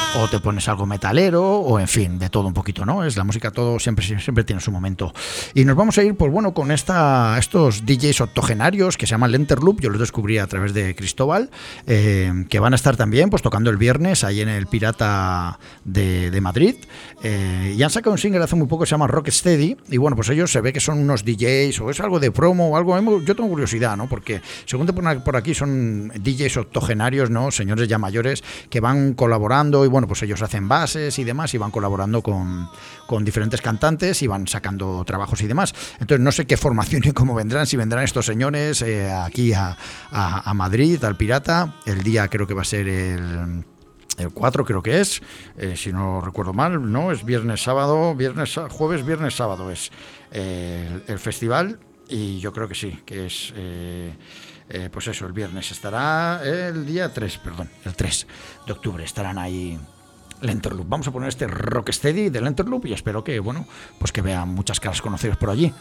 o te pones algo metalero, o en fin, de todo un poquito, ¿no? Es la música, todo siempre tiene su momento. Y nos vamos a ir, pues bueno, con estos DJs octogenarios que se llaman Lenterloop. Yo los descubrí a través de Cristóbal, que van a estar también pues tocando el viernes ahí en el Pirata de Madrid. Y han sacado un single hace muy poco que se llama Rocksteady. Y bueno, pues ellos se ve que son unos DJs, o es algo de promo o algo. Yo tengo curiosidad, ¿no? Porque según te ponen por aquí, son DJs octogenarios, ¿no? Señores ya mayores que van colaborando, y bueno, pues ellos hacen bases y demás, y van colaborando con diferentes cantantes y van sacando trabajos y demás. Entonces no sé qué formación y cómo vendrán, si vendrán estos señores aquí a Madrid, al Pirata. El día creo que va a ser el 4, creo que es, si no recuerdo mal, no, es jueves, viernes, sábado es el festival, y yo creo que sí, que es pues eso, el viernes estará el día 3, el 3 de octubre estarán ahí Lenterloop. Vamos a poner este Rocksteady de Lenterloop y espero que, bueno, pues que vean muchas caras conocidas por allí.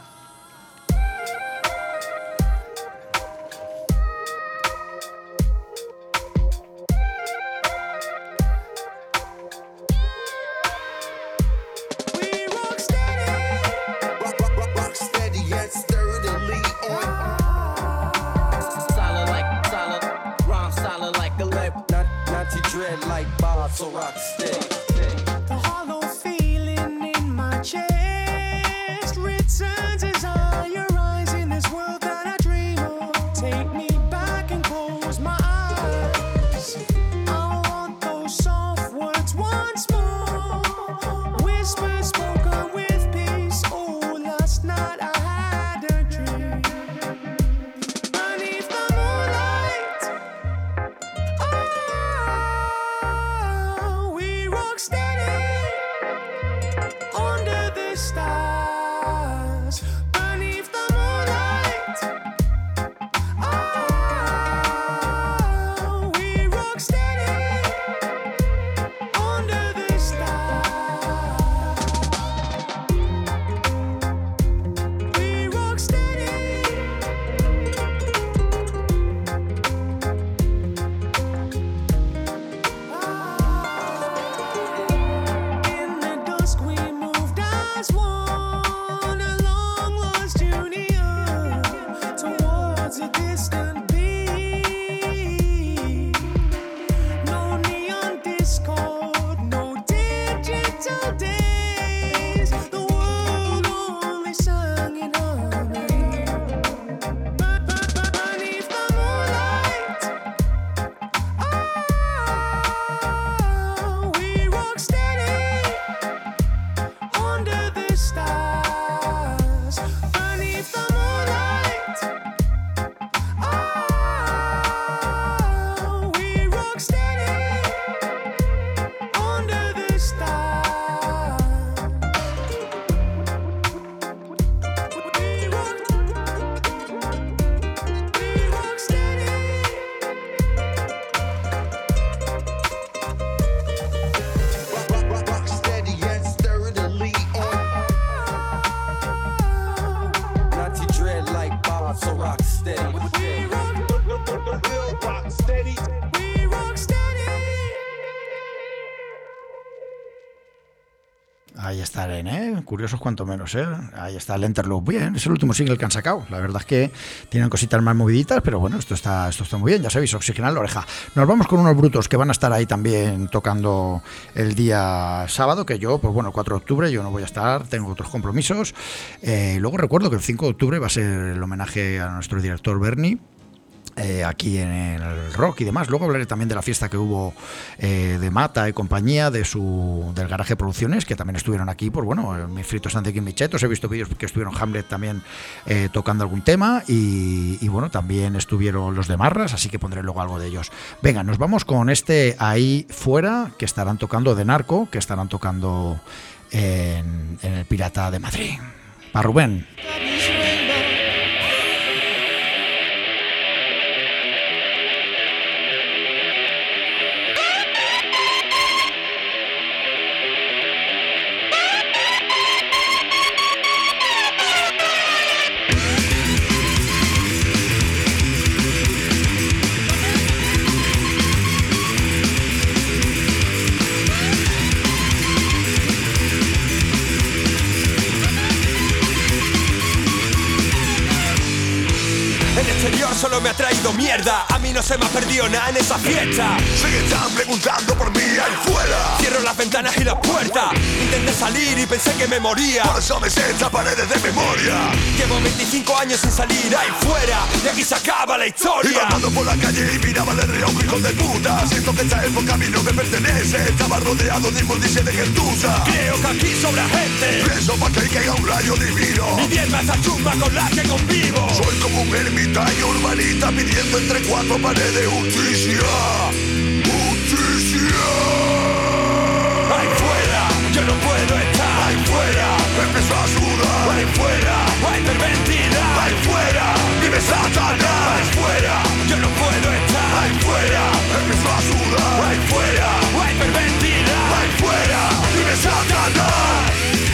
So rock steady. The hollow feeling in my chest returns as I arise in this world that I dream of. Take me back and close my eyes. I want those soft words once more. Whispers spoken with peace. Oh, last night I had a dream. Beneath the moonlight, steady under the stars, beneath the moonlight. Oh, we rock steady under the stars. We rock steady. As one, a long lost journey towards a distant beat. No neon discord, no digital days. The world only sang in harmony. Beneath the moonlight, oh, we rock steady under the stars, beneath the moonlight. Oh, we rock steady under the stars. We rock steady. Rock steady and sturdily on. Not to dread like Bob, so rock steady. We rock steady. We rock steady. Ahí estarán, curiosos cuanto menos, ahí está el Lenterloop. Bien, es el último single que han sacado. La verdad es que tienen cositas más moviditas, pero bueno, esto está muy bien, ya sabéis, oxigenar la oreja. Nos vamos con unos brutos que van a estar ahí también tocando el día sábado, que yo, pues bueno, el 4 de octubre yo no voy a estar, tengo otros compromisos. Luego recuerdo que el 5 de octubre va a ser el homenaje a nuestro director Bernie, aquí en el rock y demás. Luego hablaré también de la fiesta que hubo de Mata y compañía, del Garaje Producciones, que también estuvieron aquí, pues bueno, mis fritos están de aquí en Michetos. He visto vídeos que estuvieron Hamlet también tocando algún tema, y bueno, también estuvieron los de Marras, así que pondré luego algo de ellos. Venga, nos vamos con este Ahí Fuera, que estarán tocando, de Narco, que estarán tocando en el Pirata de Madrid. Para Rubén. comiendo mierda. A mí no se me ha perdido nada en esa fiesta. Sé que están preguntando por mí ahí fuera. Cierro las ventanas y las puertas. Intenté salir y pensé que me moría. Por eso me sé estas paredes de memoria. Llevo 25 años sin salir ahí fuera. Y aquí se acaba la historia. Iba andando por la calle y miraba de reojo, hijo de puta. Siento que esta época a mí no me pertenece. Estaba rodeado de inmundicia de gentuza. Creo que aquí sobra gente. Rezo pa' que caiga un rayo divino. Y 10 más esa chumba con la que convivo. Soy como un ermitaño urbanita pidiendo entre cuatro paredes justicia. Justicia. Ahí fuera, yo no puedo estar. Ahí fuera, empezó a sudar. Ahí fuera, hay hiperventilar. Ahí fuera, vive Satanás. Ahí fuera, yo no puedo estar. Ahí fuera, empezó a sudar. Ahí fuera, hay hiperventilar. Ahí fuera, vive Satanás.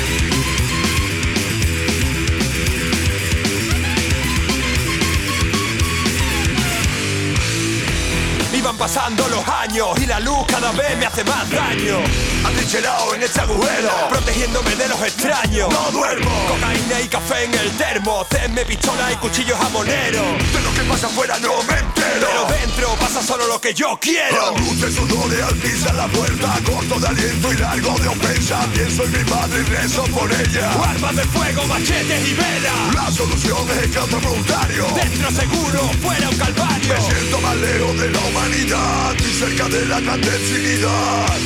Iban pasando los años y la luz cada vez me hace más daño. Atrincherado en este agujero, protegiéndome de los extraños. no duermo. Cocaína y café en el termo, cenme, pistola y cuchillos jamoneros. De lo que pasa afuera no me entero. Pero dentro pasa solo lo que yo quiero. Angustia y sudores al pisar la puerta, corto de aliento y largo de ofensa. Pienso en mi madre y rezo por ella. Armas de fuego, machetes y velas. La solución es que otro voluntario. Dentro seguro, fuera un calvario. Me siento más lejos de la humanidad y cerca de la clandestinidad.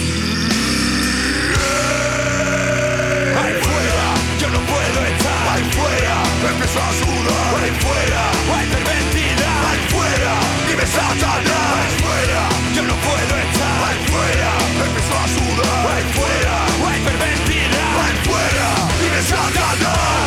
Ahí fuera, yo no puedo estar. Ahí fuera, empezó a sudar. Ahí fuera, hay hiperventilar. Ahí fuera, vive Satanás. Ahí fuera, yo no puedo estar. ahí fuera, empezó a sudar. Ahí fuera, hay hiperventilar. Ahí fuera, vive Satanás.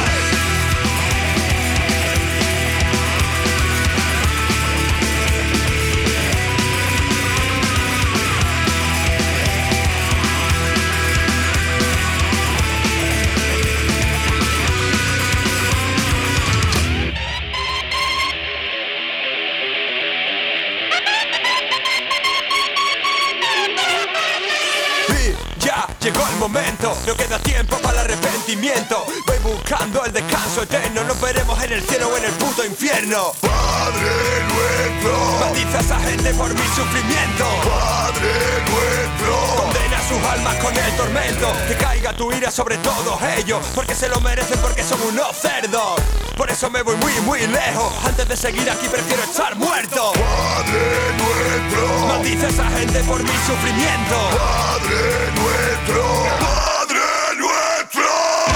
Llegó el momento, no queda tiempo para el arrepentimiento. Voy buscando el descanso eterno. Nos veremos en el cielo o en el puto infierno. Padre nuestro, Maldice a esa gente por mi sufrimiento. Padre nuestro, Condena a sus almas con el tormento. Que caiga tu ira sobre todos ellos, porque se lo merecen, porque son unos cerdos. Por eso me voy muy, muy lejos. Antes de seguir aquí prefiero estar muerto. Padre nuestro, Maldice a esa gente por mi sufrimiento. Padre nuestro, Padre nuestro.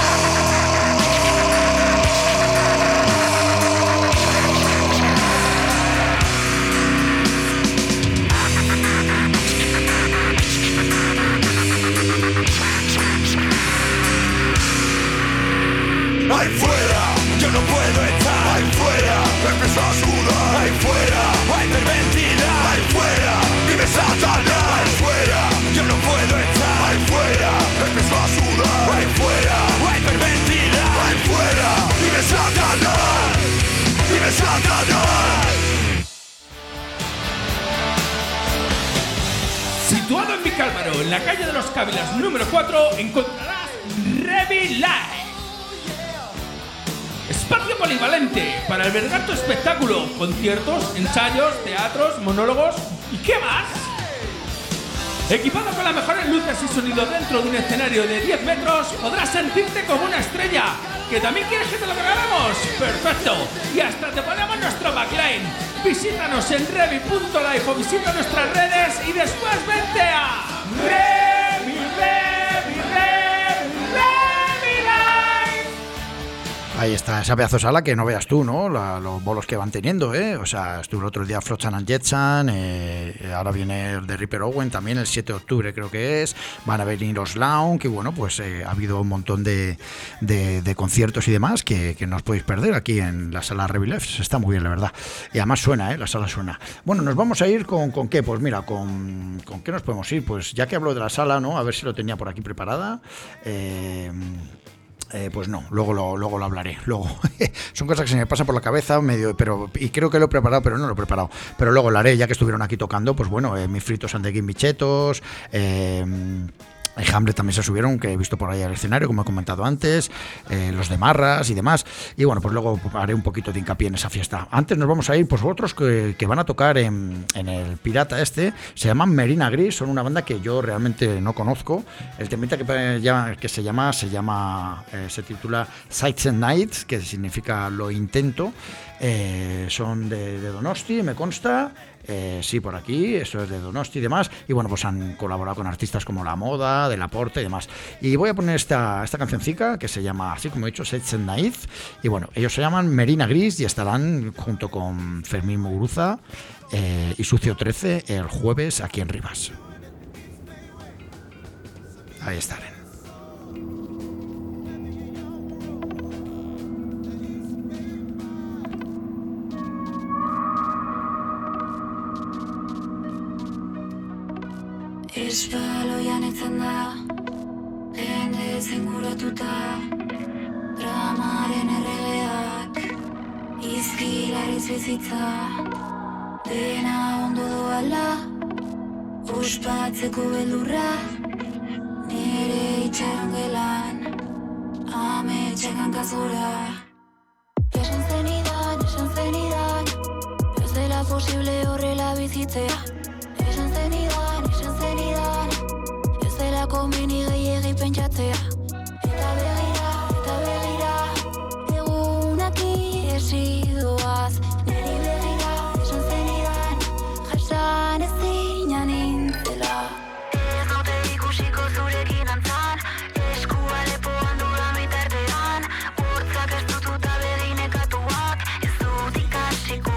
Ahí fuera, yo no puedo estar. Ahí fuera, empezó a sudar. Ahí fuera, hay hiperventilar. Ahí fuera, vive Satanás. Ahí fuera, Yo no puedo estar. ahí fuera, empezó a sudar. Ahí fuera, hay hiperventilar. Ahí fuera, vive Satanás. Vive Satanás. Situado en Vicálvaro, en la calle de los Cávilas número 4, encontrarás Revi Live. Espacio polivalente para albergar tu espectáculo, conciertos, ensayos, teatros, monólogos y ¿qué más? Equipado con las mejores luces y sonido dentro de un escenario de 10 metros, podrás sentirte como una estrella. ¿Que también quieres que te lo regalamos? ¡Perfecto! Y hasta te ponemos nuestro backline. Visítanos en revi.life o visita nuestras redes y después vente a Revi Live. Ahí está, esa pedazo de sala que no veas tú, ¿no? Los bolos que van teniendo, ¿eh? O sea, estuvo el otro día Flotsam and Jetsam, ahora viene el de Ripper Owen también, el 7 de octubre creo que es, van a venir los Lounge, que bueno, pues ha habido un montón de conciertos y demás que no os podéis perder aquí en la sala Revilefs, está muy bien la verdad, y además suena, la sala suena. Bueno, nos vamos a ir con ¿qué? Pues mira, ¿con qué nos podemos ir? Pues ya que hablo de la sala, ¿no? A ver si lo tenía por aquí preparada. Pues no, luego lo hablaré. Luego son cosas que se me pasan por la cabeza medio, y creo que lo he preparado, pero no lo he preparado. Pero luego lo haré, ya que estuvieron aquí tocando, pues bueno, mis fritos and the Gimme Chetos, Hamlet también se subieron, que he visto por ahí al escenario, como he comentado antes, los de Marras y demás. Y bueno, pues luego haré un poquito de hincapié en esa fiesta. Antes nos vamos a ir, pues otros que van a tocar en el Pirata se llaman Merina Gris, son una banda que yo realmente no conozco. El temita que se titula Sights and Nights, que significa lo intento. Son de Donosti, me consta. Sí, por aquí, eso es de Donosti y demás. Y bueno, pues han colaborado con artistas como La Moda, Del Aporte y demás. Y voy a poner esta cancioncica que se llama, así como he dicho, Sights and Nights. Y bueno, ellos se llaman Merina Gris y estarán junto con Fermín Muguruza y Sucio 13 el jueves aquí en Rivas. Ahí estarán. Espaloian etzen da, jende zinguratuta, dramaren erregeak, izkilariz bizitza, dena ondo doala, ospatzeko beldurra, nire itxaron gelan, ametxekan kazora. Esan zenidan, ez dela posible horrela bizitzea. Esan zenidan, ez dela komeni gehiegi pentsatzea. Eta begira, egunak iesi doaz. Neri begira, esan zenidan, jasan ezina nintzela. Ez naute ikusiko zurekin antzan, eskua lepoan dudan bitartean. Hortzak ez dututa beginekatuak, ez dut ikasiko.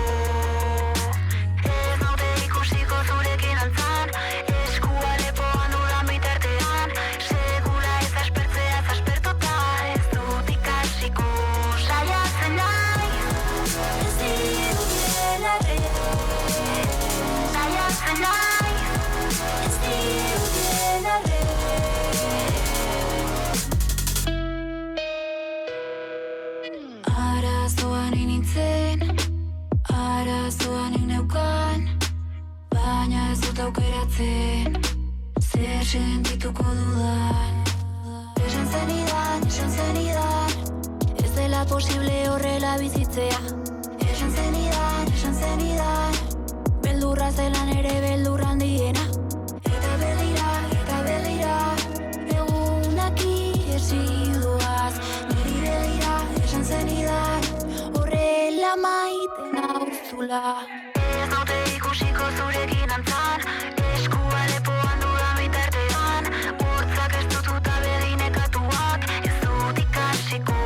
Arazoanik neukan, baina ez dut aukeratzen, zer sentituko dudan. Esan zenidan, ez dela posible horrela bizitzea. Esan zenidan, beldurra zelan ere beldurra handiena. Eta begira, egunak iesi doaz. Neri begira, esan zenidan, horrela maiten auzula. Ez naute ikusiko zurekin antzan, eskua lepoan dudan bitartean. Hortzak ez dututa beginekatuak, ez dut ikasiko.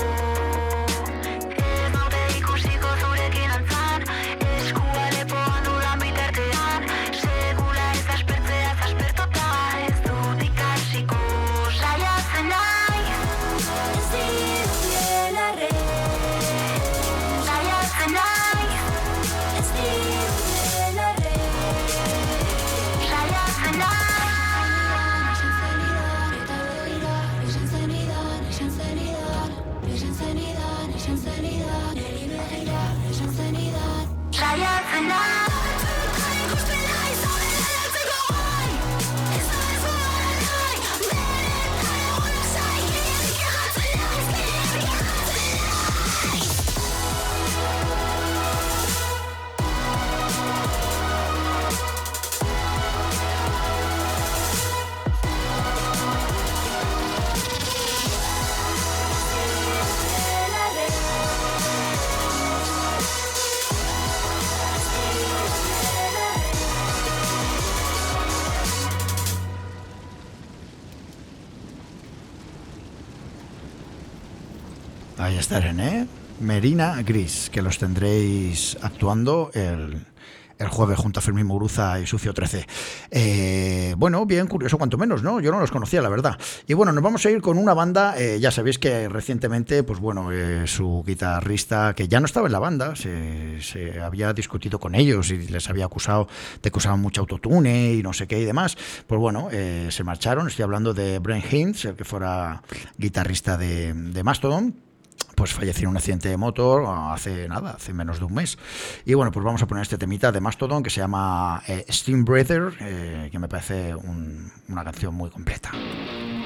Ez naute ikusiko zurekin antzan, eskua lepoan dudan bitartean. Segula ez aspertzea aspertuta, ez dut ikasiko. Saiatzen nahi, ez dirudien arre. Saiatzen nahi, ez dirudien arre. Saiatzen nahi. Esan zenidan, neri begira, esan zenidan. Saiatzen nahi. Ahí estarán, Merina Gris, que los tendréis actuando el jueves junto a Fermín Muguruza y Sucio 13. Bueno, bien curioso cuanto menos, ¿no? Yo no los conocía, la verdad. Y bueno, nos vamos a ir con una banda, ya sabéis que recientemente, pues bueno, su guitarrista, que ya no estaba en la banda, se había discutido con ellos y les había acusado de que usaban mucho autotune y no sé qué y demás. Pues bueno, se marcharon. Estoy hablando de Brent Hinds, el que fuera guitarrista de Mastodon. Pues falleció en un accidente de motor hace menos de un mes. Y bueno, pues vamos a poner este temita de Mastodon que se llama Steam Breather, que me parece una canción muy completa.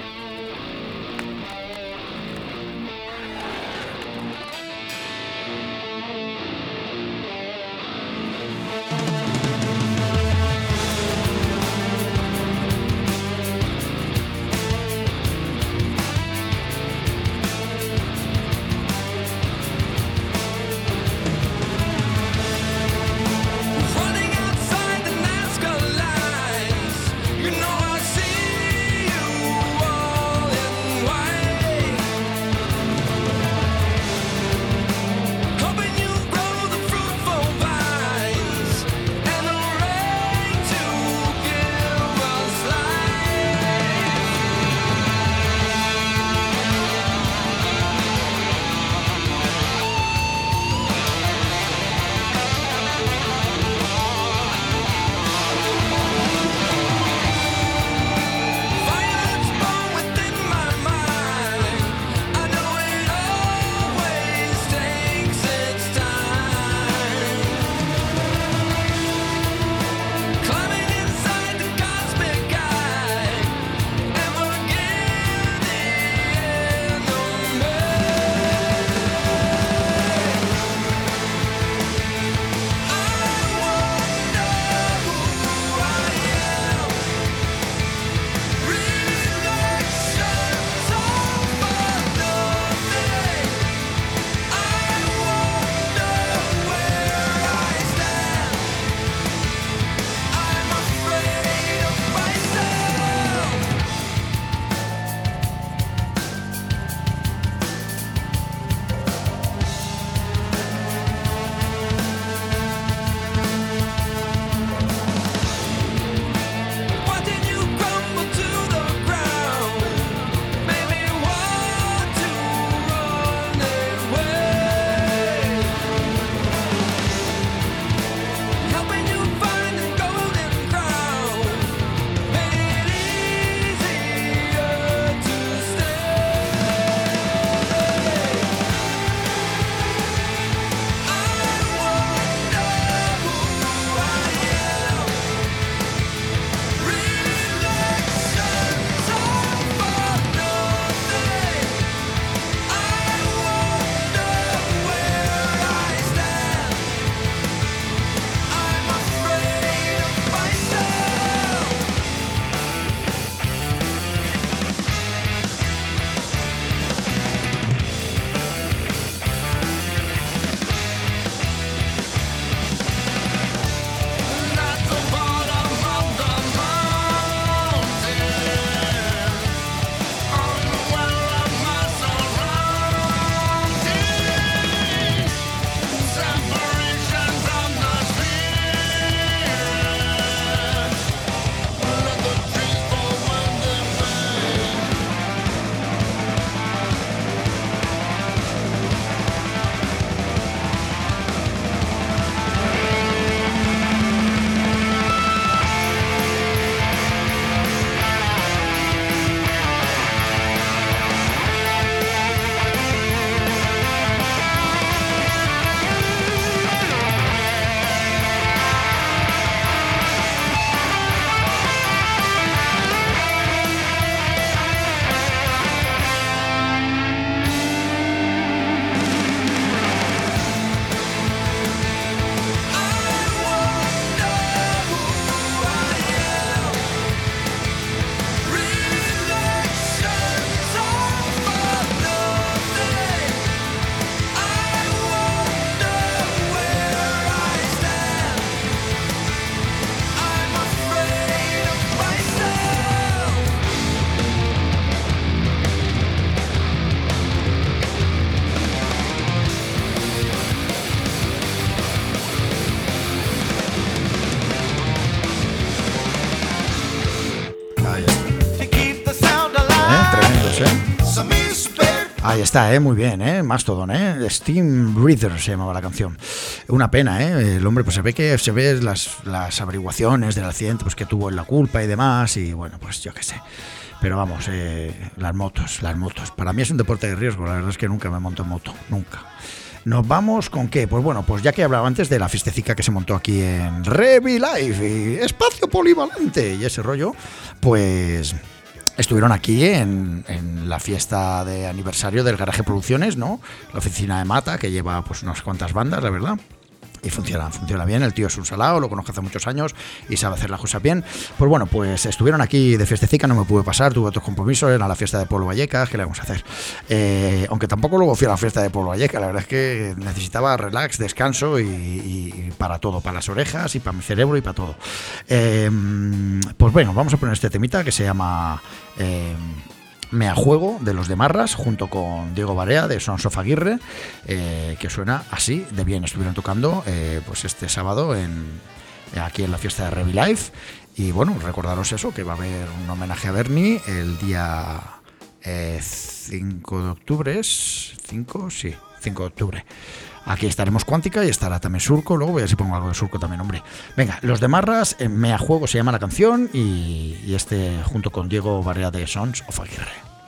Ahí está, muy bien, Mastodon, Steam Breather se llamaba la canción. Una pena, el hombre, pues se ve las averiguaciones del accidente, pues que tuvo la culpa y demás, y bueno, pues yo qué sé. Pero vamos, las motos. Para mí es un deporte de riesgo, la verdad es que nunca me monto en moto, nunca. ¿Nos vamos con qué? Pues bueno, pues ya que hablaba antes de la fiestecica que se montó aquí en Revi Life, y espacio polivalente y ese rollo, pues estuvieron aquí en la fiesta de aniversario del Garaje Producciones, ¿no? La oficina de Mata, que lleva pues unas cuantas bandas, la verdad. Y funciona bien, el tío es un salado, lo conozco hace muchos años y sabe hacer las cosas bien. Pues bueno, pues estuvieron aquí de fiestecica, no me pude pasar, tuve otros compromisos, era la fiesta de Pueblo Vallecas, ¿qué le vamos a hacer? Aunque tampoco luego fui a la fiesta de Pueblo Vallecas, la verdad es que necesitaba relax, descanso y para todo, para las orejas y para mi cerebro y para todo. Pues bueno, vamos a poner este temita que se llama... Me Ajuego, de los de Marras, junto con Diego Barea de Sons of Aguirre, que suena así de bien. Estuvieron tocando pues este sábado aquí en la fiesta de Revi Life. Y bueno, recordaros eso, que va a haber un homenaje a Bernie el día 5 de octubre. 5 de octubre. Aquí estaremos Cuántica y estará también Surco. Luego voy a ver si pongo algo de Surco también, hombre. Venga, los de Marras, Me Ajuego se llama la canción, y este junto con Diego Barea de Sons of Aguirre.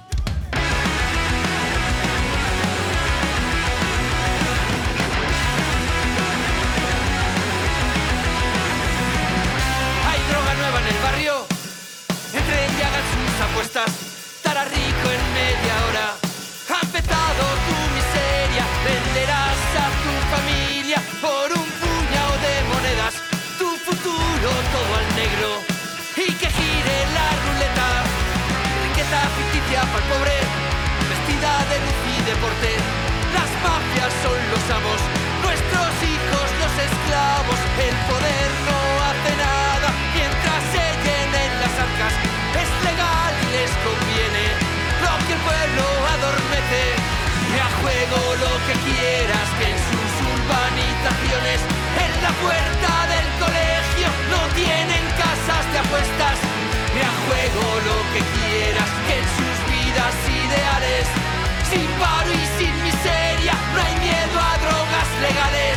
Hay droga nueva en el barrio, entre y hagan sus apuestas, estará rico en media hora. Ha empezado tu miseria, venderás a tu familia por un puñado de monedas, tu futuro todo al negro, y que gire la ruleta. Riqueza ficticia para el pobre, vestida de luz y deporte. Las mafias son los amos, nuestros hijos los esclavos. El poder no hace nada mientras se llenen las arcas. Es legal y les conviene lo que el pueblo adormece. Me ajuego lo que quieras, que en sus urbanizaciones, en la puerta del colegio, no tienen casas de apuestas. Me ajuego lo que quieras, que en sus vidas ideales, sin paro y sin miseria, no hay miedo a drogas legales.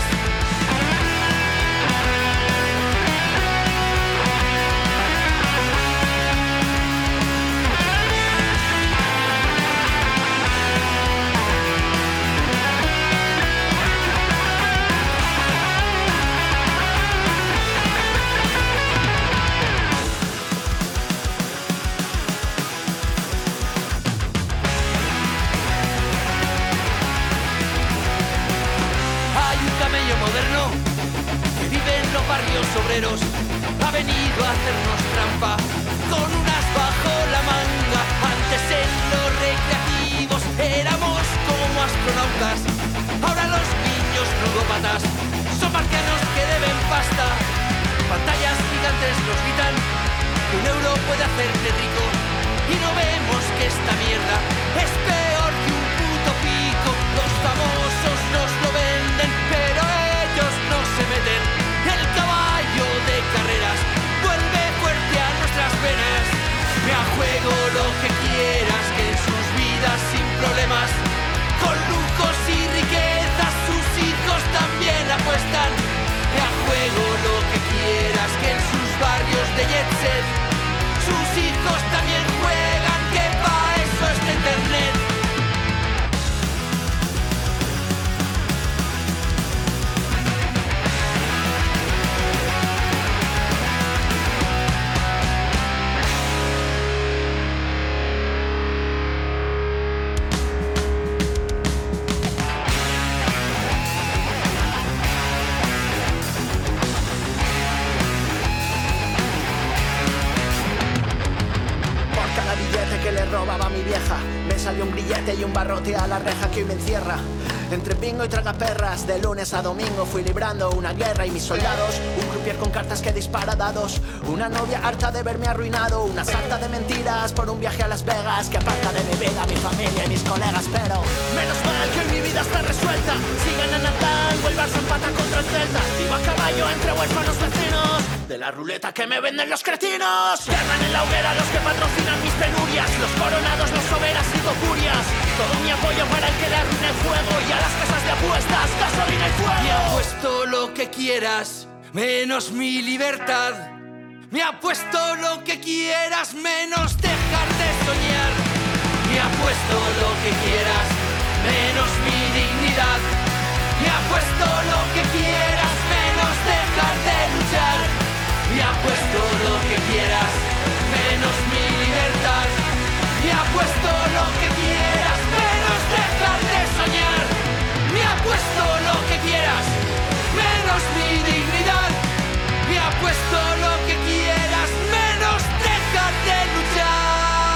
Moderno que vive en los barrios obreros, ha venido a hacernos trampa con unas bajo la manga. Antes en los recreativos éramos como astronautas, ahora los niños ludópatas son marcianos que deben pasta. Pantallas gigantes nos gritan que un euro puede hacerte rico, y no vemos que esta mierda es peor que un puto pico. Los famosos nos lo venden, pero ellos no se meten. El caballo de carreras vuelve fuerte a nuestras venas. Me ajuego lo que quieras, que en sus vidas sin problemas, con lujos y riquezas, sus hijos también apuestan. Me ajuego lo que quieras, que en sus barrios de jet set, sus hijos también juegan, que pa' eso está internet. Que le robaba a mi vieja, me salió un grillete y un barrote a la reja que hoy me encierra. Entre pingo y tragaperras, de lunes a domingo fui librando una guerra y mis soldados, un croupier con cartas que dispara dados, una novia harta de verme arruinado, una sarta de mentiras por un viaje a Las Vegas que aparta de mi vida mi familia y mis colegas. Pero menos mal que hoy mi vida está resuelta, si gana Natán, vuelve a empata contra el Celta, vivo a caballo entre huérfanos vecinos de de la ruleta que me venden los cretinos. Queman en la hoguera los que patrocinan mis penurias, los coronados, los soberas y cofurias. Todo mi apoyo para el que le arruine el juego y a las casas de apuestas, gasolina y fuego. Me apuesto lo que quieras, menos mi libertad. Me apuesto lo que quieras, menos dejar de soñar. Me apuesto lo que quieras, menos mi dignidad. Me apuesto lo que quieras, menos dejar de luchar. Me apuesto lo que quieras, menos mi libertad. Me apuesto lo que quieras, menos dejar de soñar. Me apuesto lo que quieras, menos mi dignidad. Me apuesto lo que quieras, menos dejar de luchar.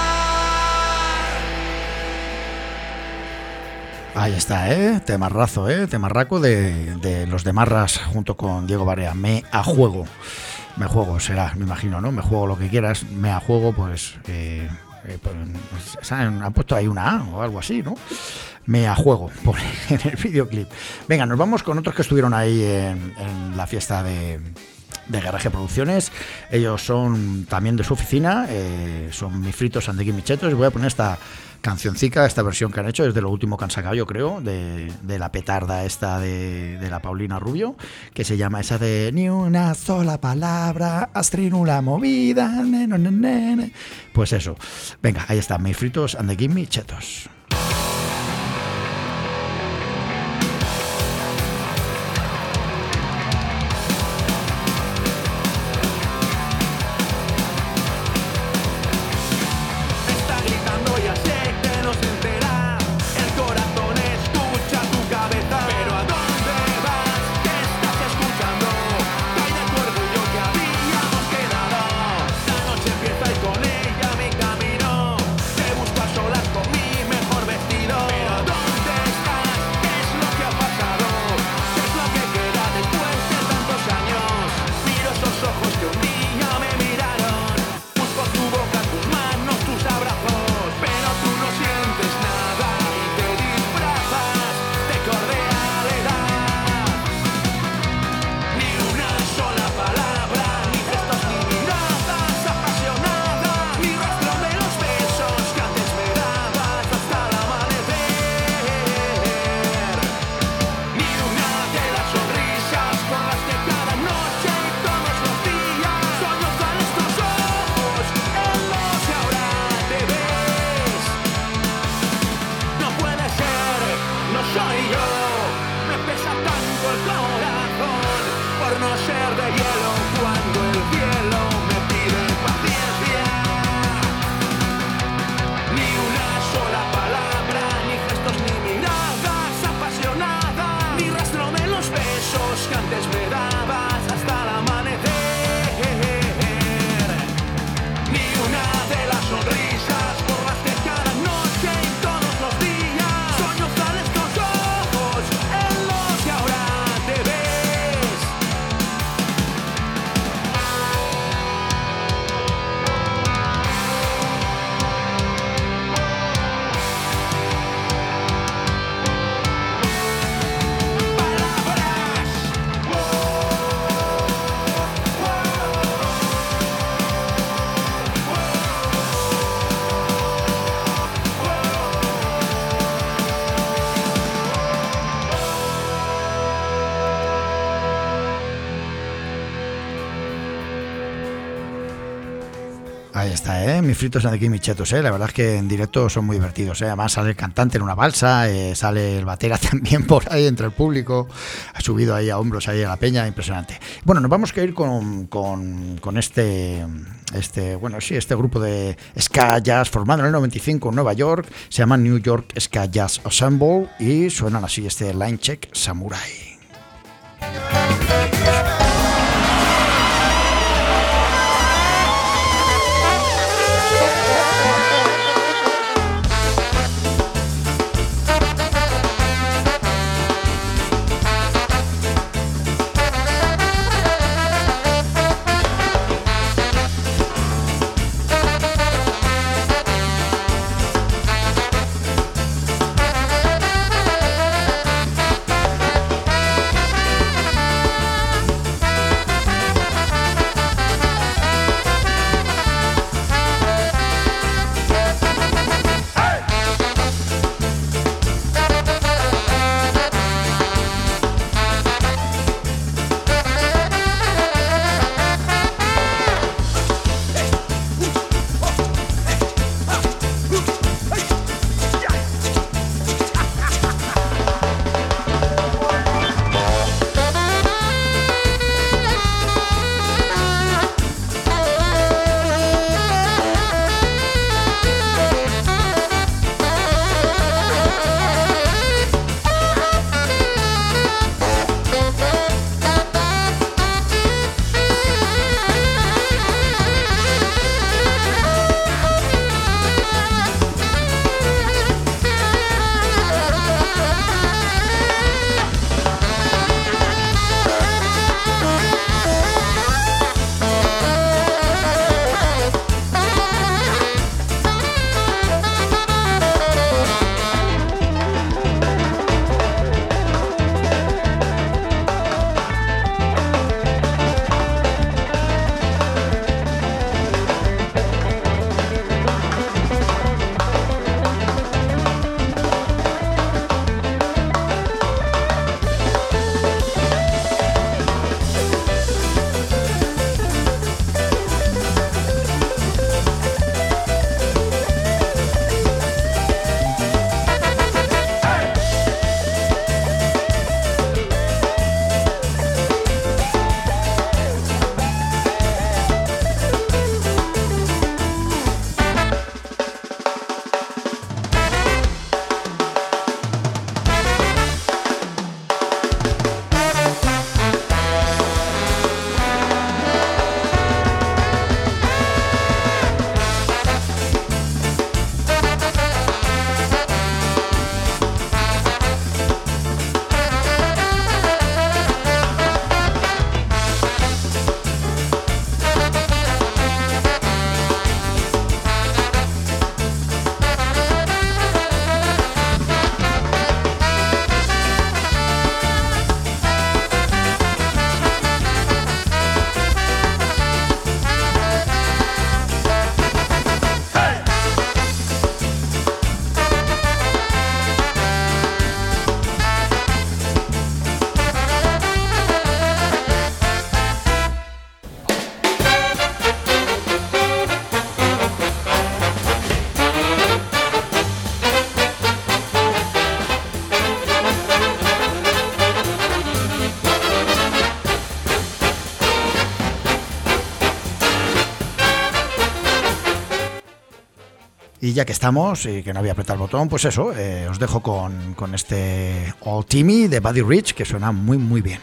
Ahí está, temarrazo, temarraco de los de Marras junto con Diego Barea. Me a juego será, me imagino, ¿no? Me juego lo que quieras, me a juego, pues, han puesto ahí una A o algo así, ¿no? Me a juego por en el videoclip. Venga, nos vamos con otros que estuvieron ahí en la fiesta de Garaje Producciones. Ellos son también de su oficina, son Mis Fritos and the Gimme Chetos, y voy a poner esta cancioncica, esta versión que han hecho, es de lo último que han sacado, yo creo, de la petarda esta de la Paulina Rubio, que se llama esa de ni una sola palabra, astrinula movida, nene. Pues eso, venga, ahí está, Mis Fritos and the Gimme Chetos. Ahí está, Mis Fritos and the Gimme Chetos, la verdad es que en directo son muy divertidos, Además sale el cantante en una balsa, sale el batera también por ahí entre el público, ha subido ahí a hombros ahí a la peña, impresionante. Bueno, nos vamos a ir con este grupo de ska jazz formado en el 95 en Nueva York, se llama New York Ska Jazz Ensemble y suenan así, este Line Check Samurai. Y ya que estamos, y que no había apretado el botón, pues eso, os dejo con este Old Timmy de Buddy Rich, que suena muy muy bien.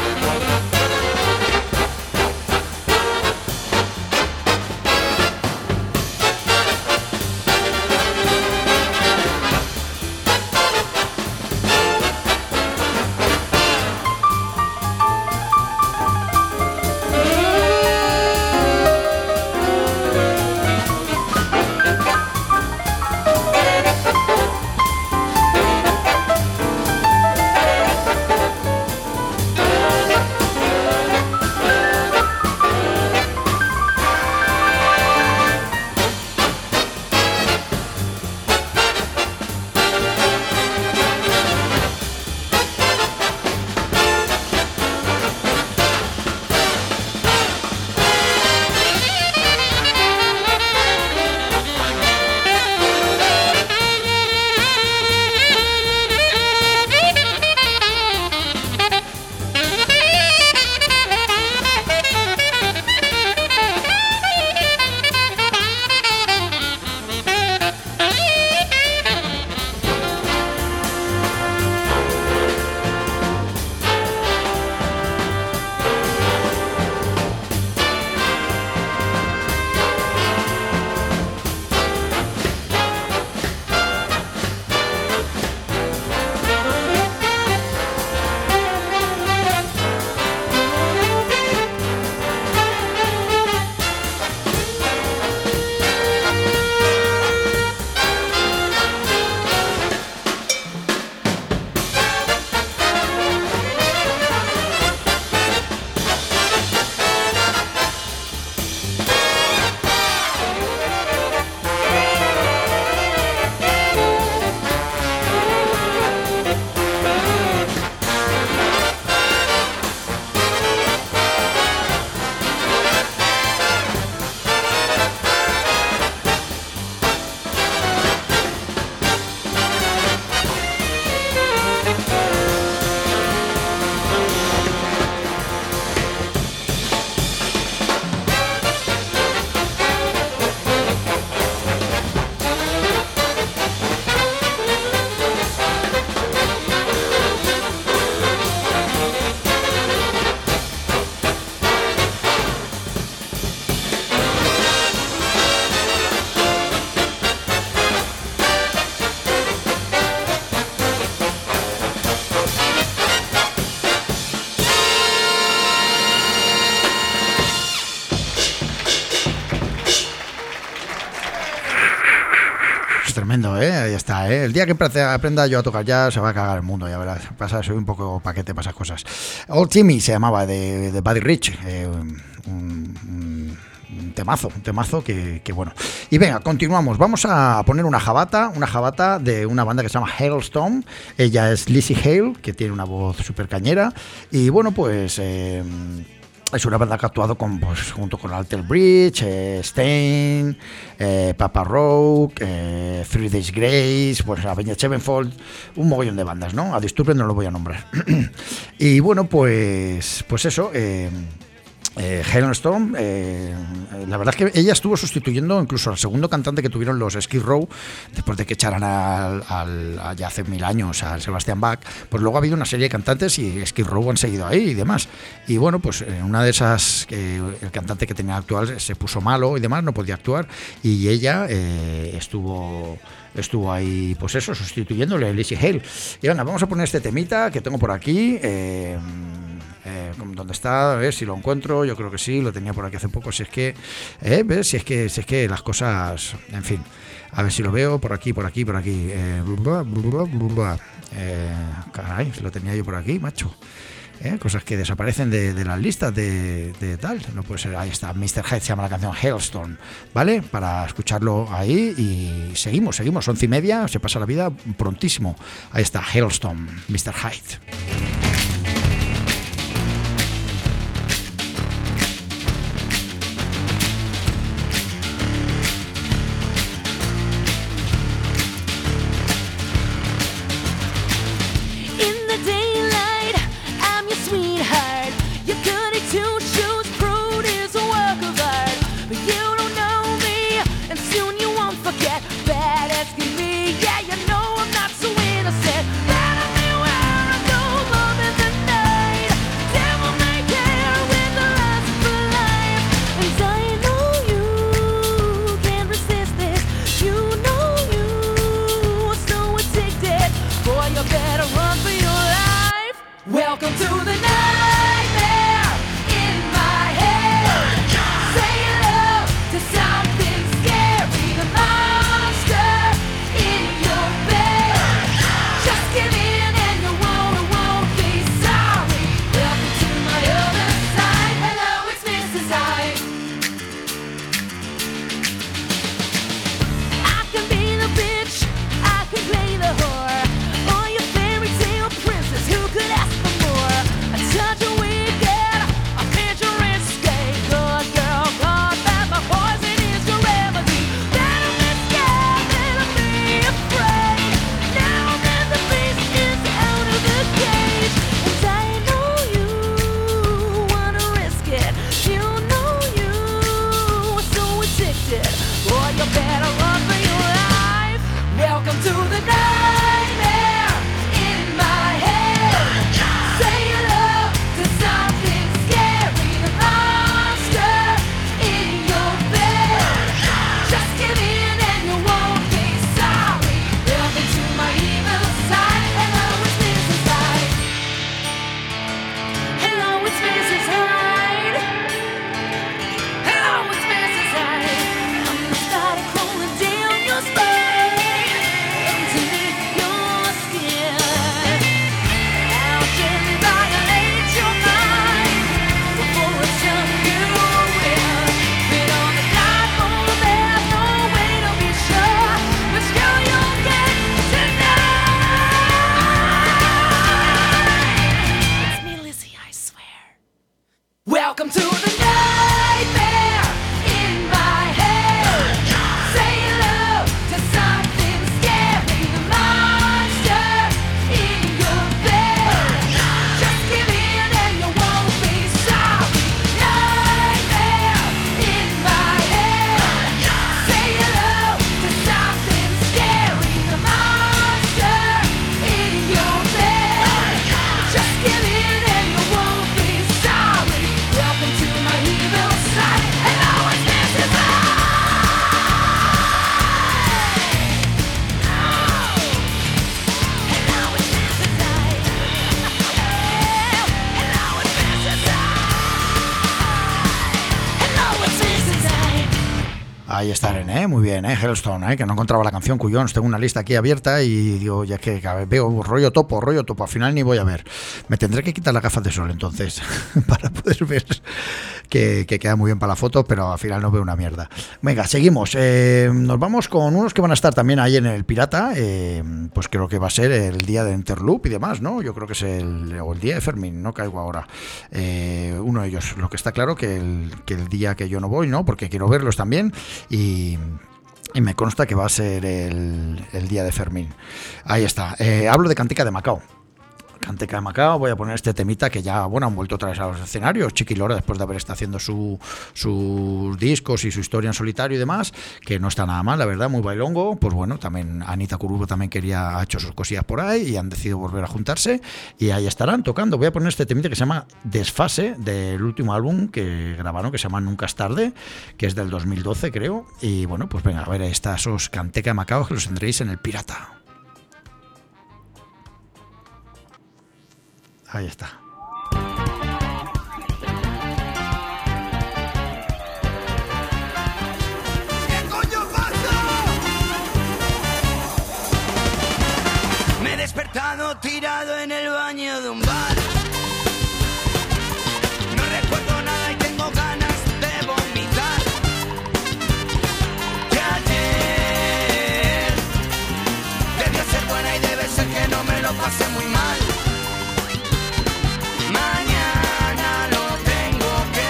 Tremendo, ahí está, El día que aprenda yo a tocar ya se va a cagar el mundo, ya verás. Soy un poco paquete para esas cosas. Old Timmy se llamaba, de Buddy Rich, un temazo que bueno. Y venga, continuamos. Vamos a poner una jabata de una banda que se llama Hailstorm. Ella es Lizzie Hale, que tiene una voz súper cañera. Y bueno, pues es una banda que ha actuado junto con Alter Bridge, Stain, Papa Roach, Three Days Grace, pues Avenged Sevenfold, un mogollón de bandas, ¿no? A Disturbed no lo voy a nombrar. Y bueno, pues eso. Hailstorm, la verdad es que ella estuvo sustituyendo incluso al segundo cantante que tuvieron los Skid Row, después de que echaran ya hace 1000 años al Sebastian Bach. Pues luego ha habido una serie de cantantes y Skid Row han seguido ahí y demás. Y bueno, pues una de esas, el cantante que tenía actual se puso malo y demás, no podía actuar, y ella estuvo ahí, pues eso, sustituyéndole a Lizzie Hale. Y bueno, vamos a poner este temita que tengo por aquí. ¿Dónde está? A ver si lo encuentro. Yo creo que sí, lo tenía por aquí hace poco. Si es que, ¿ves? Si es que las cosas, en fin. A ver si lo veo por aquí. Caray, lo tenía yo por aquí, macho. Cosas que desaparecen de las listas de tal. No puede ser. Ahí está, Mr. Hyde se llama la canción, Hailstorm, ¿vale? Para escucharlo ahí y seguimos, 11:30, se pasa la vida prontísimo. Ahí está, Hailstorm, Mr. Hyde. Back Ahí está René, muy bien, Hellstone, que no encontraba la canción Cuyons. Tengo una lista aquí abierta y digo, ya que veo rollo topo, al final ni voy a ver. Me tendré que quitar las gafas de sol entonces para poder ver que queda muy bien para la foto, pero al final no veo una mierda. Venga, seguimos. Nos vamos con unos que van a estar también ahí en el Pirata, pues creo que va a ser el día de Interloop y demás, ¿no? Yo creo que es el día de Fermín, no caigo ahora. Uno de ellos, lo que está claro que el día que yo no voy, ¿no? Porque quiero verlos también. Y me consta que va a ser el día de Fermín. Ahí está. Hablo de Canteca de Macao. Canteca de Macao, voy a poner este temita que ya, bueno, han vuelto otra vez a los escenarios. Chiqui Lora, después de haber estado haciendo sus discos y su historia en solitario y demás, que no está nada mal, la verdad, muy bailongo. Pues bueno, también Anita Curubo también ha hecho sus cosillas por ahí y han decidido volver a juntarse y ahí estarán tocando. Voy a poner este temita que se llama Desfase, del último álbum que grabaron, que se llama Nunca es tarde, que es del 2012, creo. Y bueno, pues venga, a ver, ahí está esos Canteca de Macao que los tendréis en el Pirata. Ahí está. ¿Qué coño pasa? Me he despertado tirado en el baño de un bar. No recuerdo nada y tengo ganas de vomitar. Que ayer debió ser buena y debe ser que no me lo pasé muy mal. Mañana lo tengo que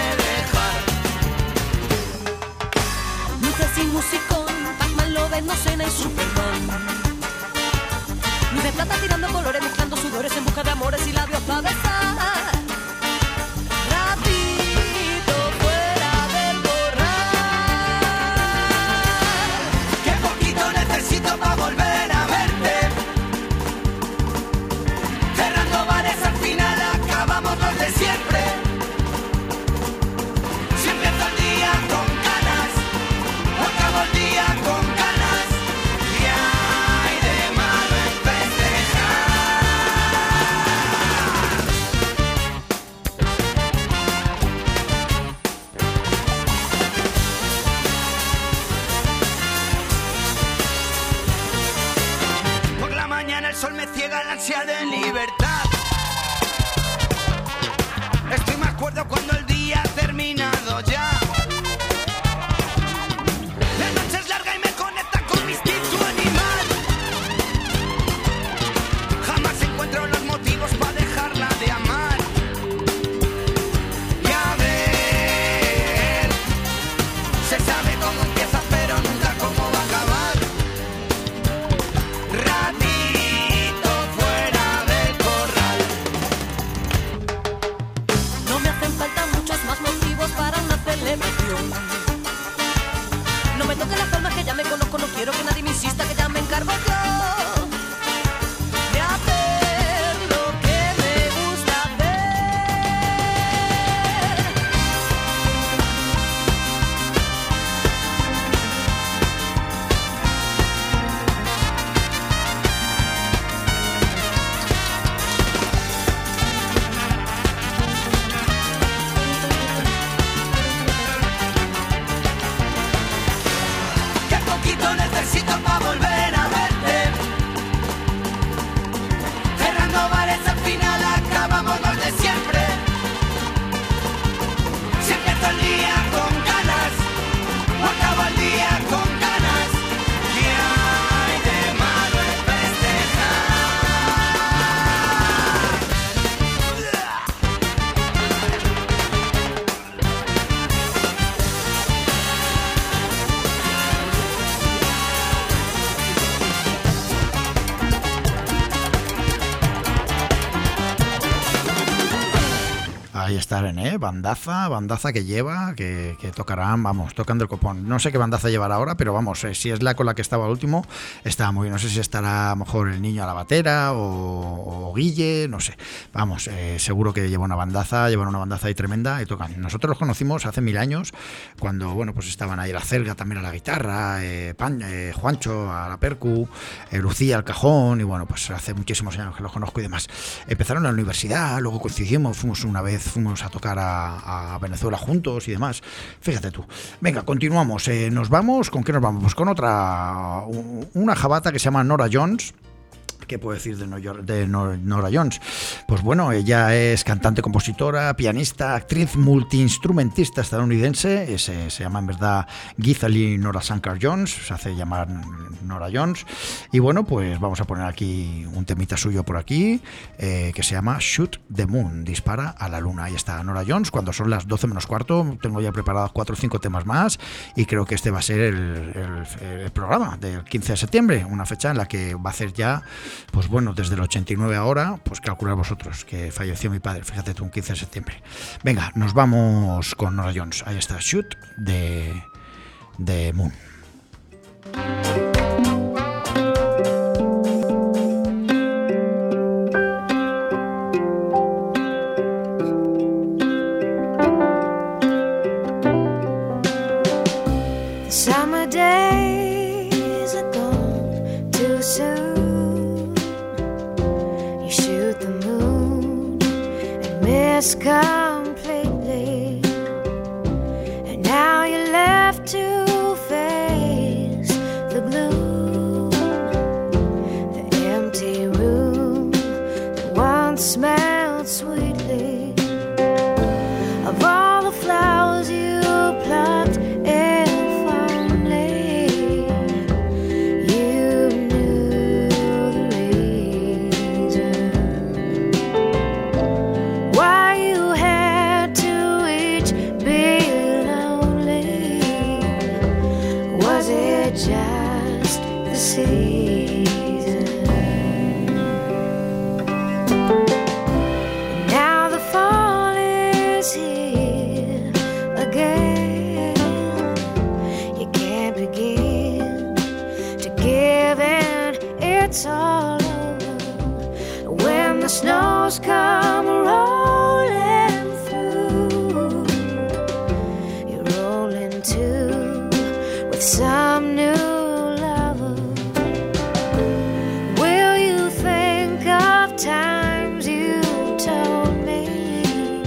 dejar. Luces y musicón, Pac-Man, Loven, Nocena y Superman. Luz de plata tirando colores, mezclando sudores en busca de amores y labios para besar. Ratito fuera del corral. Qué poquito necesito para volver a verte. Cerrando bares al final acabamos los de siempre. Si empiezo el día con ganas, o acabo el día con ganas. Y hay de malo en festejar. Por la mañana el sol me ciega la ansia de libertad. Estoy más cuerdo cuando el día ha terminado ya. La noche es larga y me conecta con mi instinto animal. Jamás encuentro los motivos para dejarla de amar. Y a ver, se sabe cómo empieza pero nunca cómo va a acabar. Ratito fuera del corral. No me hacen falta muchos más motivos para una celebración. No me toque las palmas que ya me conozco, no quiero que nadie me insista, que ya me encargo yo de hacer lo que me gusta hacer. Qué poquito necesito para volver a verte. Cerrando bares al final acabamos los de siempre. Si empiezo el día con ganas, o acabo el día con ganas. ¿Qué hay de malo en Ahí está René, bandaza que lleva, que tocarán, vamos, tocando el copón. No sé qué bandaza llevará ahora, pero vamos, si es la con la que estaba el último, está muy bien. No sé si estará a lo mejor el niño a la batera o Guille, no sé. Vamos, seguro que llevan una bandaza ahí tremenda y tocan. Nosotros los conocimos hace 1000 años, cuando, bueno, pues estaban ahí la Celga también a la guitarra, Juancho a la percu, Lucía al cajón, y bueno, pues hace muchísimos años que los conozco y demás. Empezaron en la universidad, luego coincidimos, fuimos fuimos a tocar a Venezuela juntos y demás. Fíjate tú. Venga, continuamos. Nos vamos. ¿Con qué nos vamos? Pues con una jabata que se llama Norah Jones. ¿Qué puedo decir de Norah Jones? Pues bueno, ella es cantante, compositora, pianista, actriz, multiinstrumentista estadounidense. Se llama en verdad Githalie Norah Shankar Jones, se hace llamar Norah Jones. Y bueno, pues vamos a poner aquí un temita suyo por aquí, que se llama Shoot the Moon, dispara a la luna. Ahí está Norah Jones, cuando son las 12 menos cuarto. Tengo ya preparados 4 o 5 temas más y creo que este va a ser el programa del 15 de septiembre, una fecha en la que va a hacer ya, pues bueno, desde el 89 ahora, pues calculad vosotros, que falleció mi padre, fíjate tú, un 15 de septiembre. Venga, nos vamos con Norah Jones. Ahí está, Shoot the Moon. Summer days are gone too soon. You shoot the moon and miss completely, and now you're left to face the gloom, the empty room that once smelled sweetly of all the flowers you plucked. Just the season. Now the fall is here again. You can't begin to give in, it's all over. When the snows come rolling through, you're rolling too with some new lover. Will you think of times you told me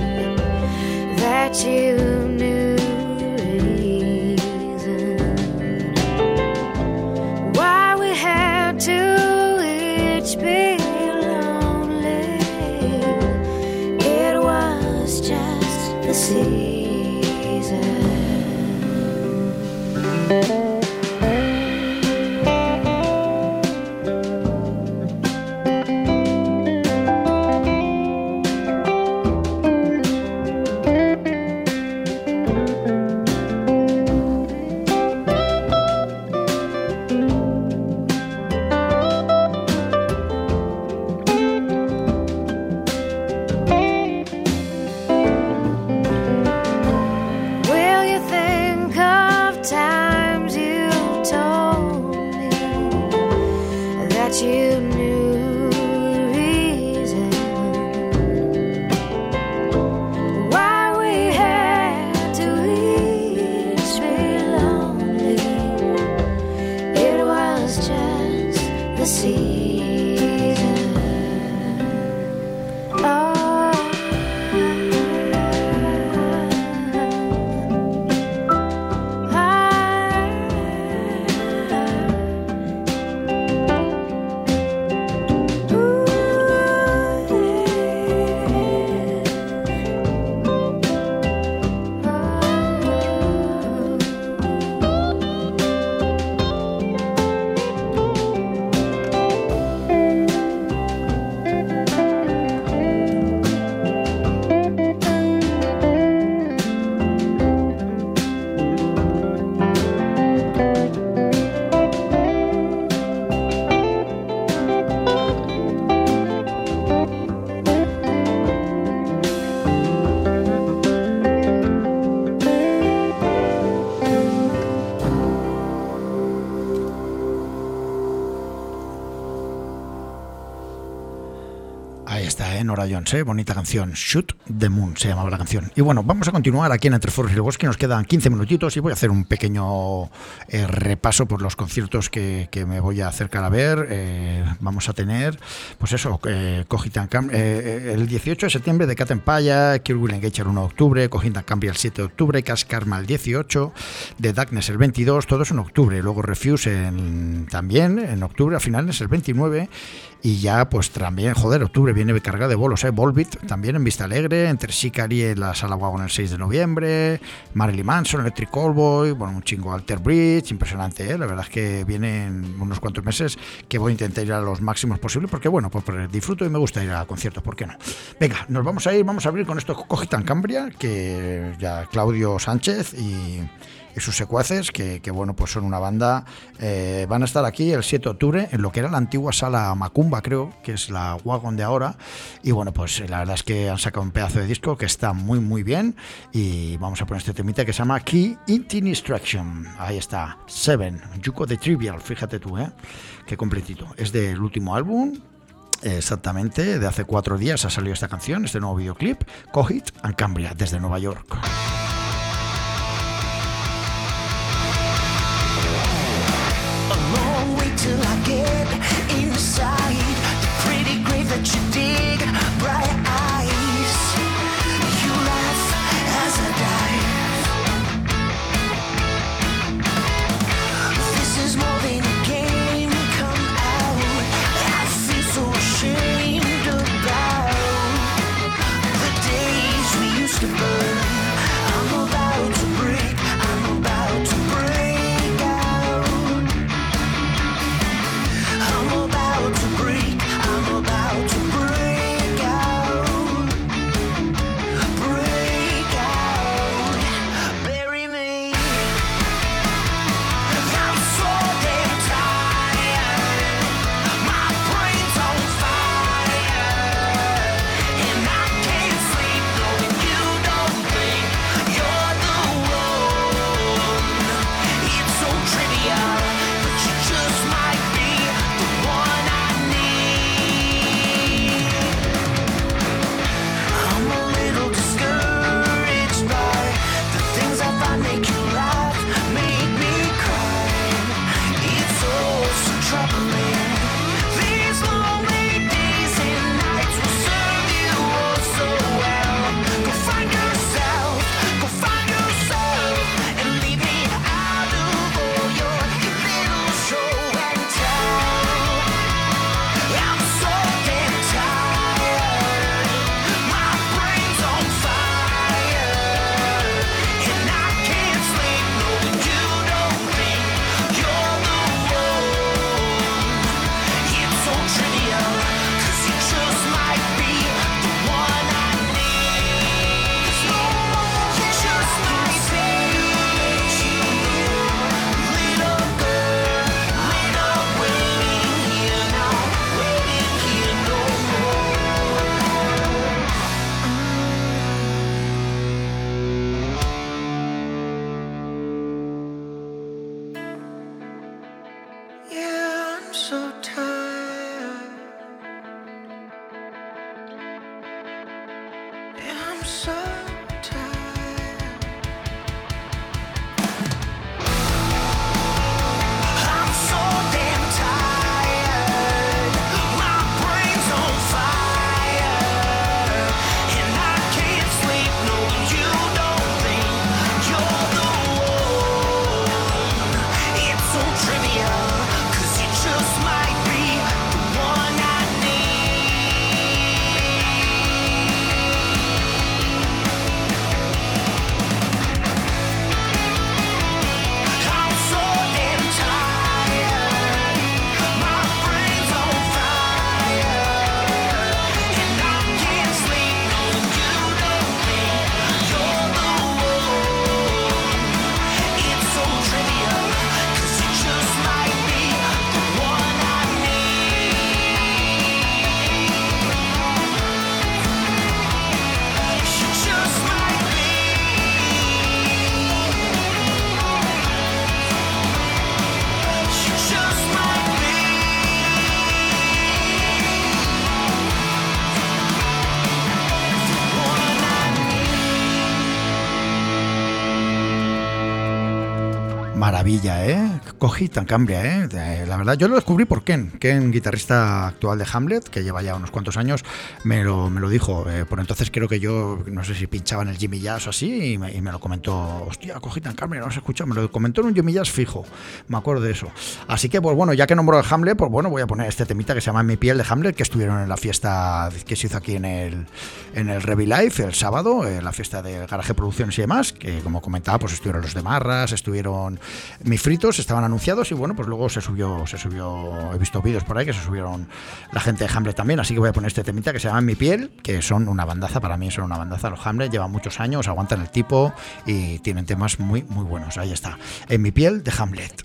that you knew the reason why we had to each be lonely? It was just the season. está, Nora Jones, bonita canción. Shoot the Moon se llamaba la canción. Y bueno, vamos a continuar aquí en Entre Forros y el Bosque. Nos quedan 15 minutitos y voy a hacer un pequeño repaso por los conciertos que me voy a acercar a ver. Vamos a tener, pues eso, Cogit and Cambria, el 18 de septiembre de Cat Empire, Kill Will Engage el 1 de octubre, Cogit and Cambria el 7 de octubre, Cash Karma el 18, The Darkness el 22, todo es en octubre. Luego Refuse también en octubre, al final es el 29. Y ya pues también, octubre viene cargado de bolos, Volbeat también en Vista Alegre, entre Sicari en la Sala Wagon el 6 de noviembre, Marilyn Manson, Electric Callboy, bueno, un chingo, Alter Bridge, impresionante, la verdad es que vienen unos cuantos meses que voy a intentar ir a los máximos posibles, porque bueno, pues disfruto y me gusta ir a conciertos, ¿por qué no? Venga, nos vamos a abrir con esto Cogit and Cambria, que ya Claudio Sánchez y sus secuaces, que bueno, pues son una banda, van a estar aquí el 7 de octubre en lo que era la antigua Sala Macumba, creo, que es la Wagon de ahora, y bueno, pues la verdad es que han sacado un pedazo de disco que está muy muy bien, y vamos a poner este temita que se llama Key Into Instruction. Ahí está, Seven, Yuko de Trivial, fíjate tú, qué completito, es del último álbum. Exactamente, de hace 4 días ha salido esta canción, este nuevo videoclip, Cogit and Cambria, desde Nueva York. Till I get inside the pretty grave that you dig, bright eyes, you laugh as I dive. This is more than a game, come out, I feel so ashamed about the days we used to burn Maravilla, Coheed and Cambria, La verdad, yo lo descubrí por Ken, guitarrista actual de Hamlet, que lleva ya unos cuantos años, me lo dijo. Por entonces creo que yo, no sé si pinchaba en el Jimmy Jazz o así, y me lo comentó. Hostia, Coheed and Cambria, no has escuchado, me lo comentó en un Jimmy Jazz fijo, me acuerdo de eso. Así que, pues bueno, ya que nombro a Hamlet, pues bueno, voy a poner este temita que se llama En mi piel de Hamlet, que estuvieron en la fiesta que se hizo aquí en el Revi Life el sábado, la fiesta de Garaje Producciones y demás, que como comentaba, pues estuvieron los de Marras, estuvieron mis fritos, estaban anunciados, y bueno, pues luego se subió, he visto vídeos por ahí que se subieron la gente de Hamlet también, así que voy a poner este temita que se llama En mi piel, que son una bandaza, para mí son una bandaza los Hamlet, llevan muchos años, aguantan el tipo y tienen temas muy muy buenos. Ahí está, En mi piel de Hamlet.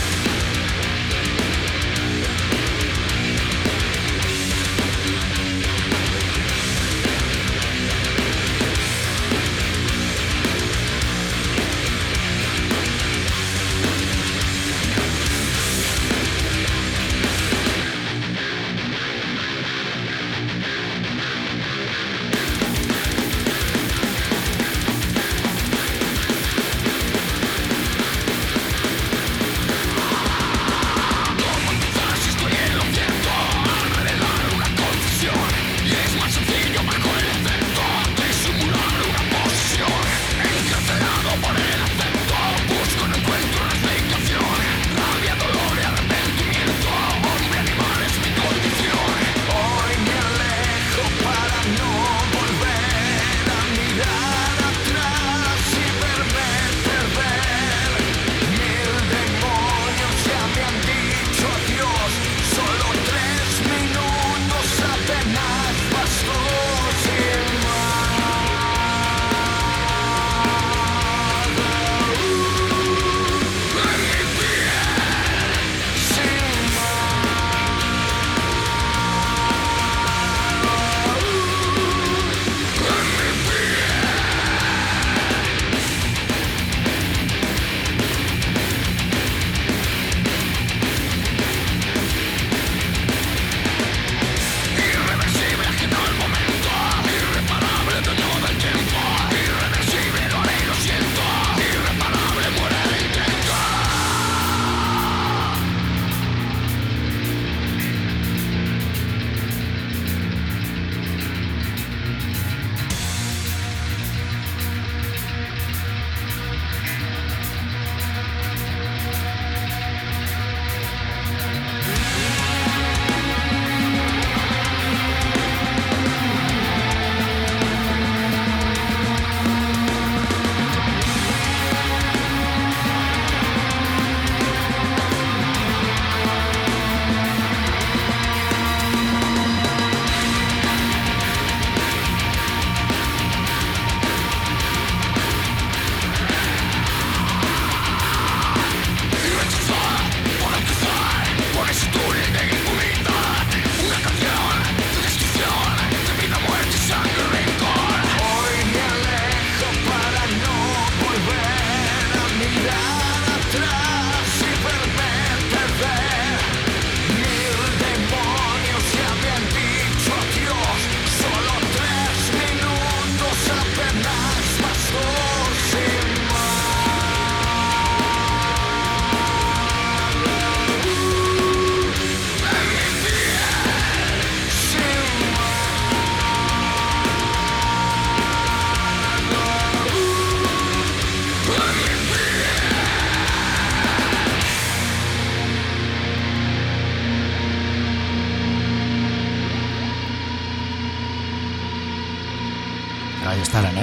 Ahí estarán,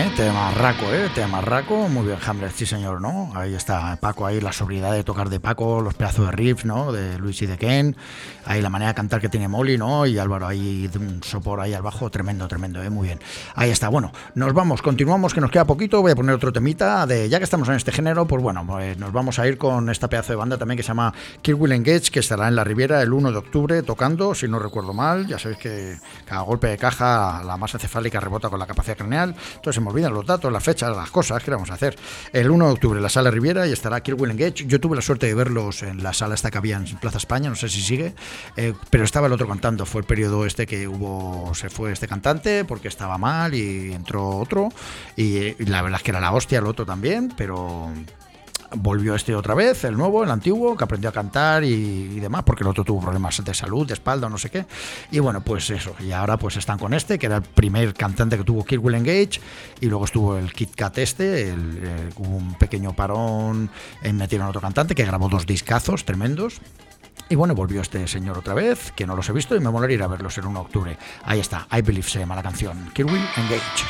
Temarraco, muy bien, Hamlet, sí señor, ¿no? Ahí está Paco, ahí la sobriedad de tocar de Paco, los pedazos de riffs, ¿no? De Luis y de Ken, ahí la manera de cantar que tiene Molly, ¿no? Y Álvaro ahí de un sopor ahí al bajo, tremendo, muy bien. Ahí está, bueno, nos vamos, continuamos, que nos queda poquito, voy a poner otro temita, ya que estamos en este género, pues bueno, pues nos vamos a ir con esta pedazo de banda también que se llama Kill Will Engage, que estará en la Riviera el 1 de octubre tocando, si no recuerdo mal, ya sabéis que cada golpe de caja la masa cefálica rebota con la capacidad craneal. Entonces se me olvidan los datos, las fechas, las cosas que vamos a hacer. El 1 de octubre en la Sala Riviera y estará Kill Will Engage. Yo tuve la suerte de verlos en la sala esta que había en Plaza España, no sé si sigue, pero estaba el otro cantando. Fue el periodo este que se fue este cantante porque estaba mal y entró otro, y la verdad es que era la hostia el otro también, pero volvió este otra vez, el nuevo, el antiguo, que aprendió a cantar y demás, porque el otro tuvo problemas de salud, de espalda o no sé qué. Y bueno, pues eso, y ahora pues están con este, que era el primer cantante que tuvo Kirk Will Engage, y luego estuvo el Kit Kat hubo un pequeño parón, metieron otro cantante que grabó 2 discazos tremendos. Y bueno, volvió este señor otra vez, que no los he visto y me molaría ir a verlos el 1 de octubre. Ahí está, I Believe se llama la canción, Kirk Will Engage.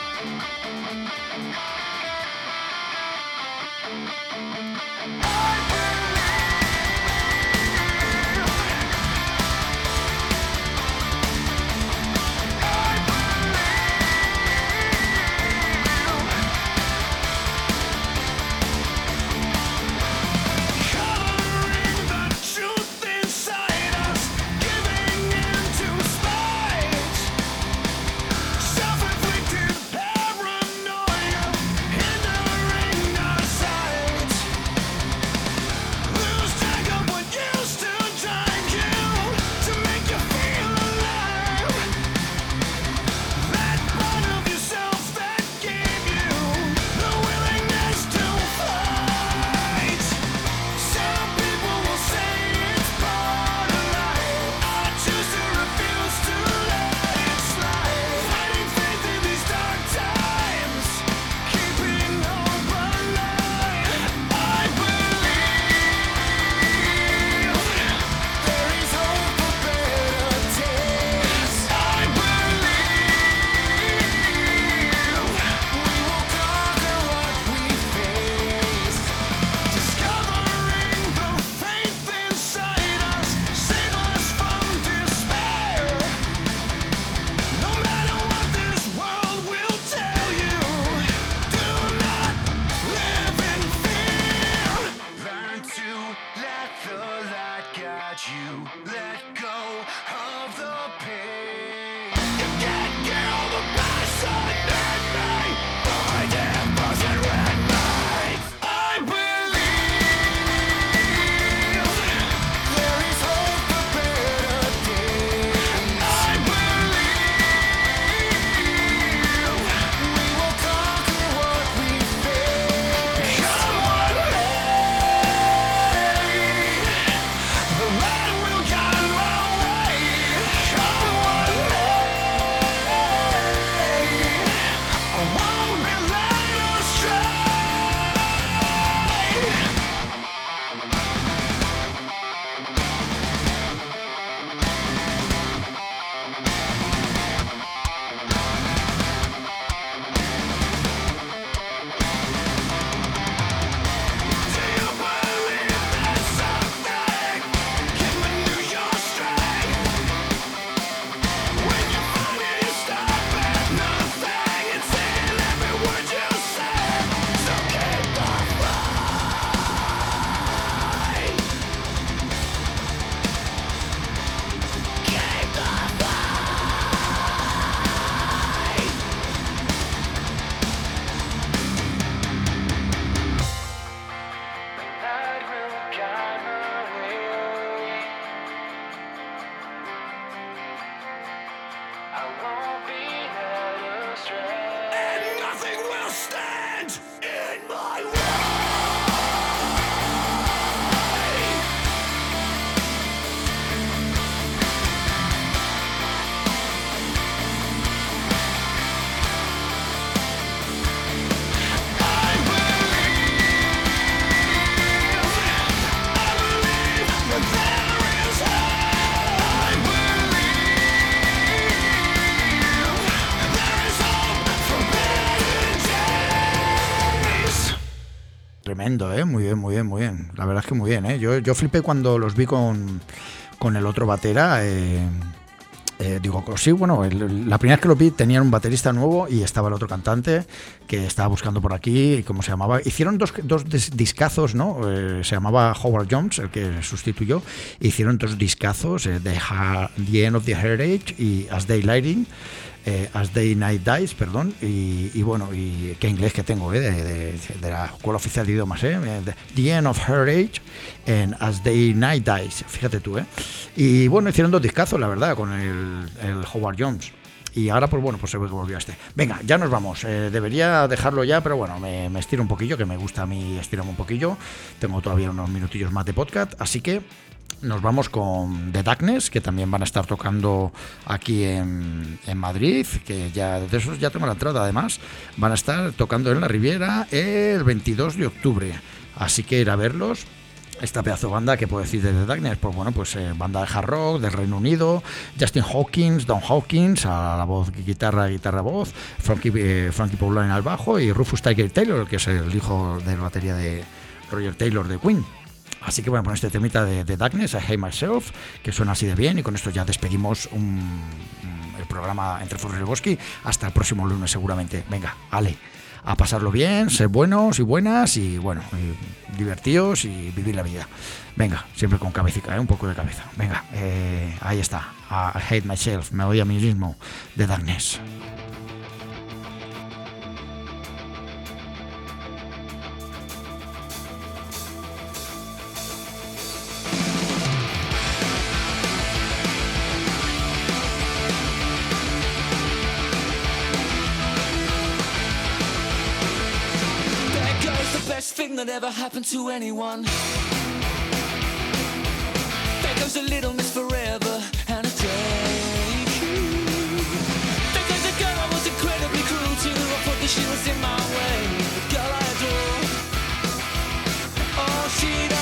Tremendo, muy bien, muy bien, muy bien. La verdad es que muy bien, Yo flipé cuando los vi con el otro batera. Digo, sí, bueno, la primera vez que lo vi tenían un baterista nuevo y estaba el otro cantante que estaba buscando por aquí, ¿cómo se llamaba? Hicieron dos discazos, ¿no? Se llamaba Howard Jones, el que sustituyó. Hicieron 2 discazos, The End of the Heritage y As Day Night Dies, perdón, y bueno, y qué inglés que tengo, de la Escuela Oficial de Idiomas, The End of Heritage and As Day Night Dies, fíjate tú, Y bueno, hicieron 2 discazos, la verdad, con el Howard Jones. Y ahora, pues bueno, pues se ve que volvió a este. Venga, ya nos vamos. Debería dejarlo ya, pero bueno, me estiro un poquillo, que me gusta a mí estirarme un poquillo. Tengo todavía unos minutillos más de podcast, así que nos vamos con The Darkness, que también van a estar tocando aquí en Madrid, que ya de esos ya tengo la entrada. Además, van a estar tocando en la Riviera el 22 de octubre. Así que ir a verlos. Esta pedazo de banda, que puedo decir de The Darkness, pues bueno, pues banda de hard rock del Reino Unido, Justin Hawkins, Don Hawkins a la voz, guitarra voz, Frankie Paulin al bajo y Rufus Tiger Taylor, que es el hijo de la batería de Roger Taylor de Queen. Así que bueno, poner este temita de The Darkness, I Hate Myself, que suena así de bien, y con esto ya despedimos el programa Entre Furros y Bosque. Hasta el próximo lunes seguramente. Venga, ale, a pasarlo bien, ser buenos y buenas y bueno, divertidos y vivir la vida. Venga, siempre con cabecita, un poco de cabeza. Venga, ahí está, I Hate Myself, me odio a mí mismo, The Darkness. Thing that ever happened to anyone. There goes a little miss forever and a take. There goes a girl I was incredibly cruel to. I thought that she was in my way, the girl I adore. Oh, she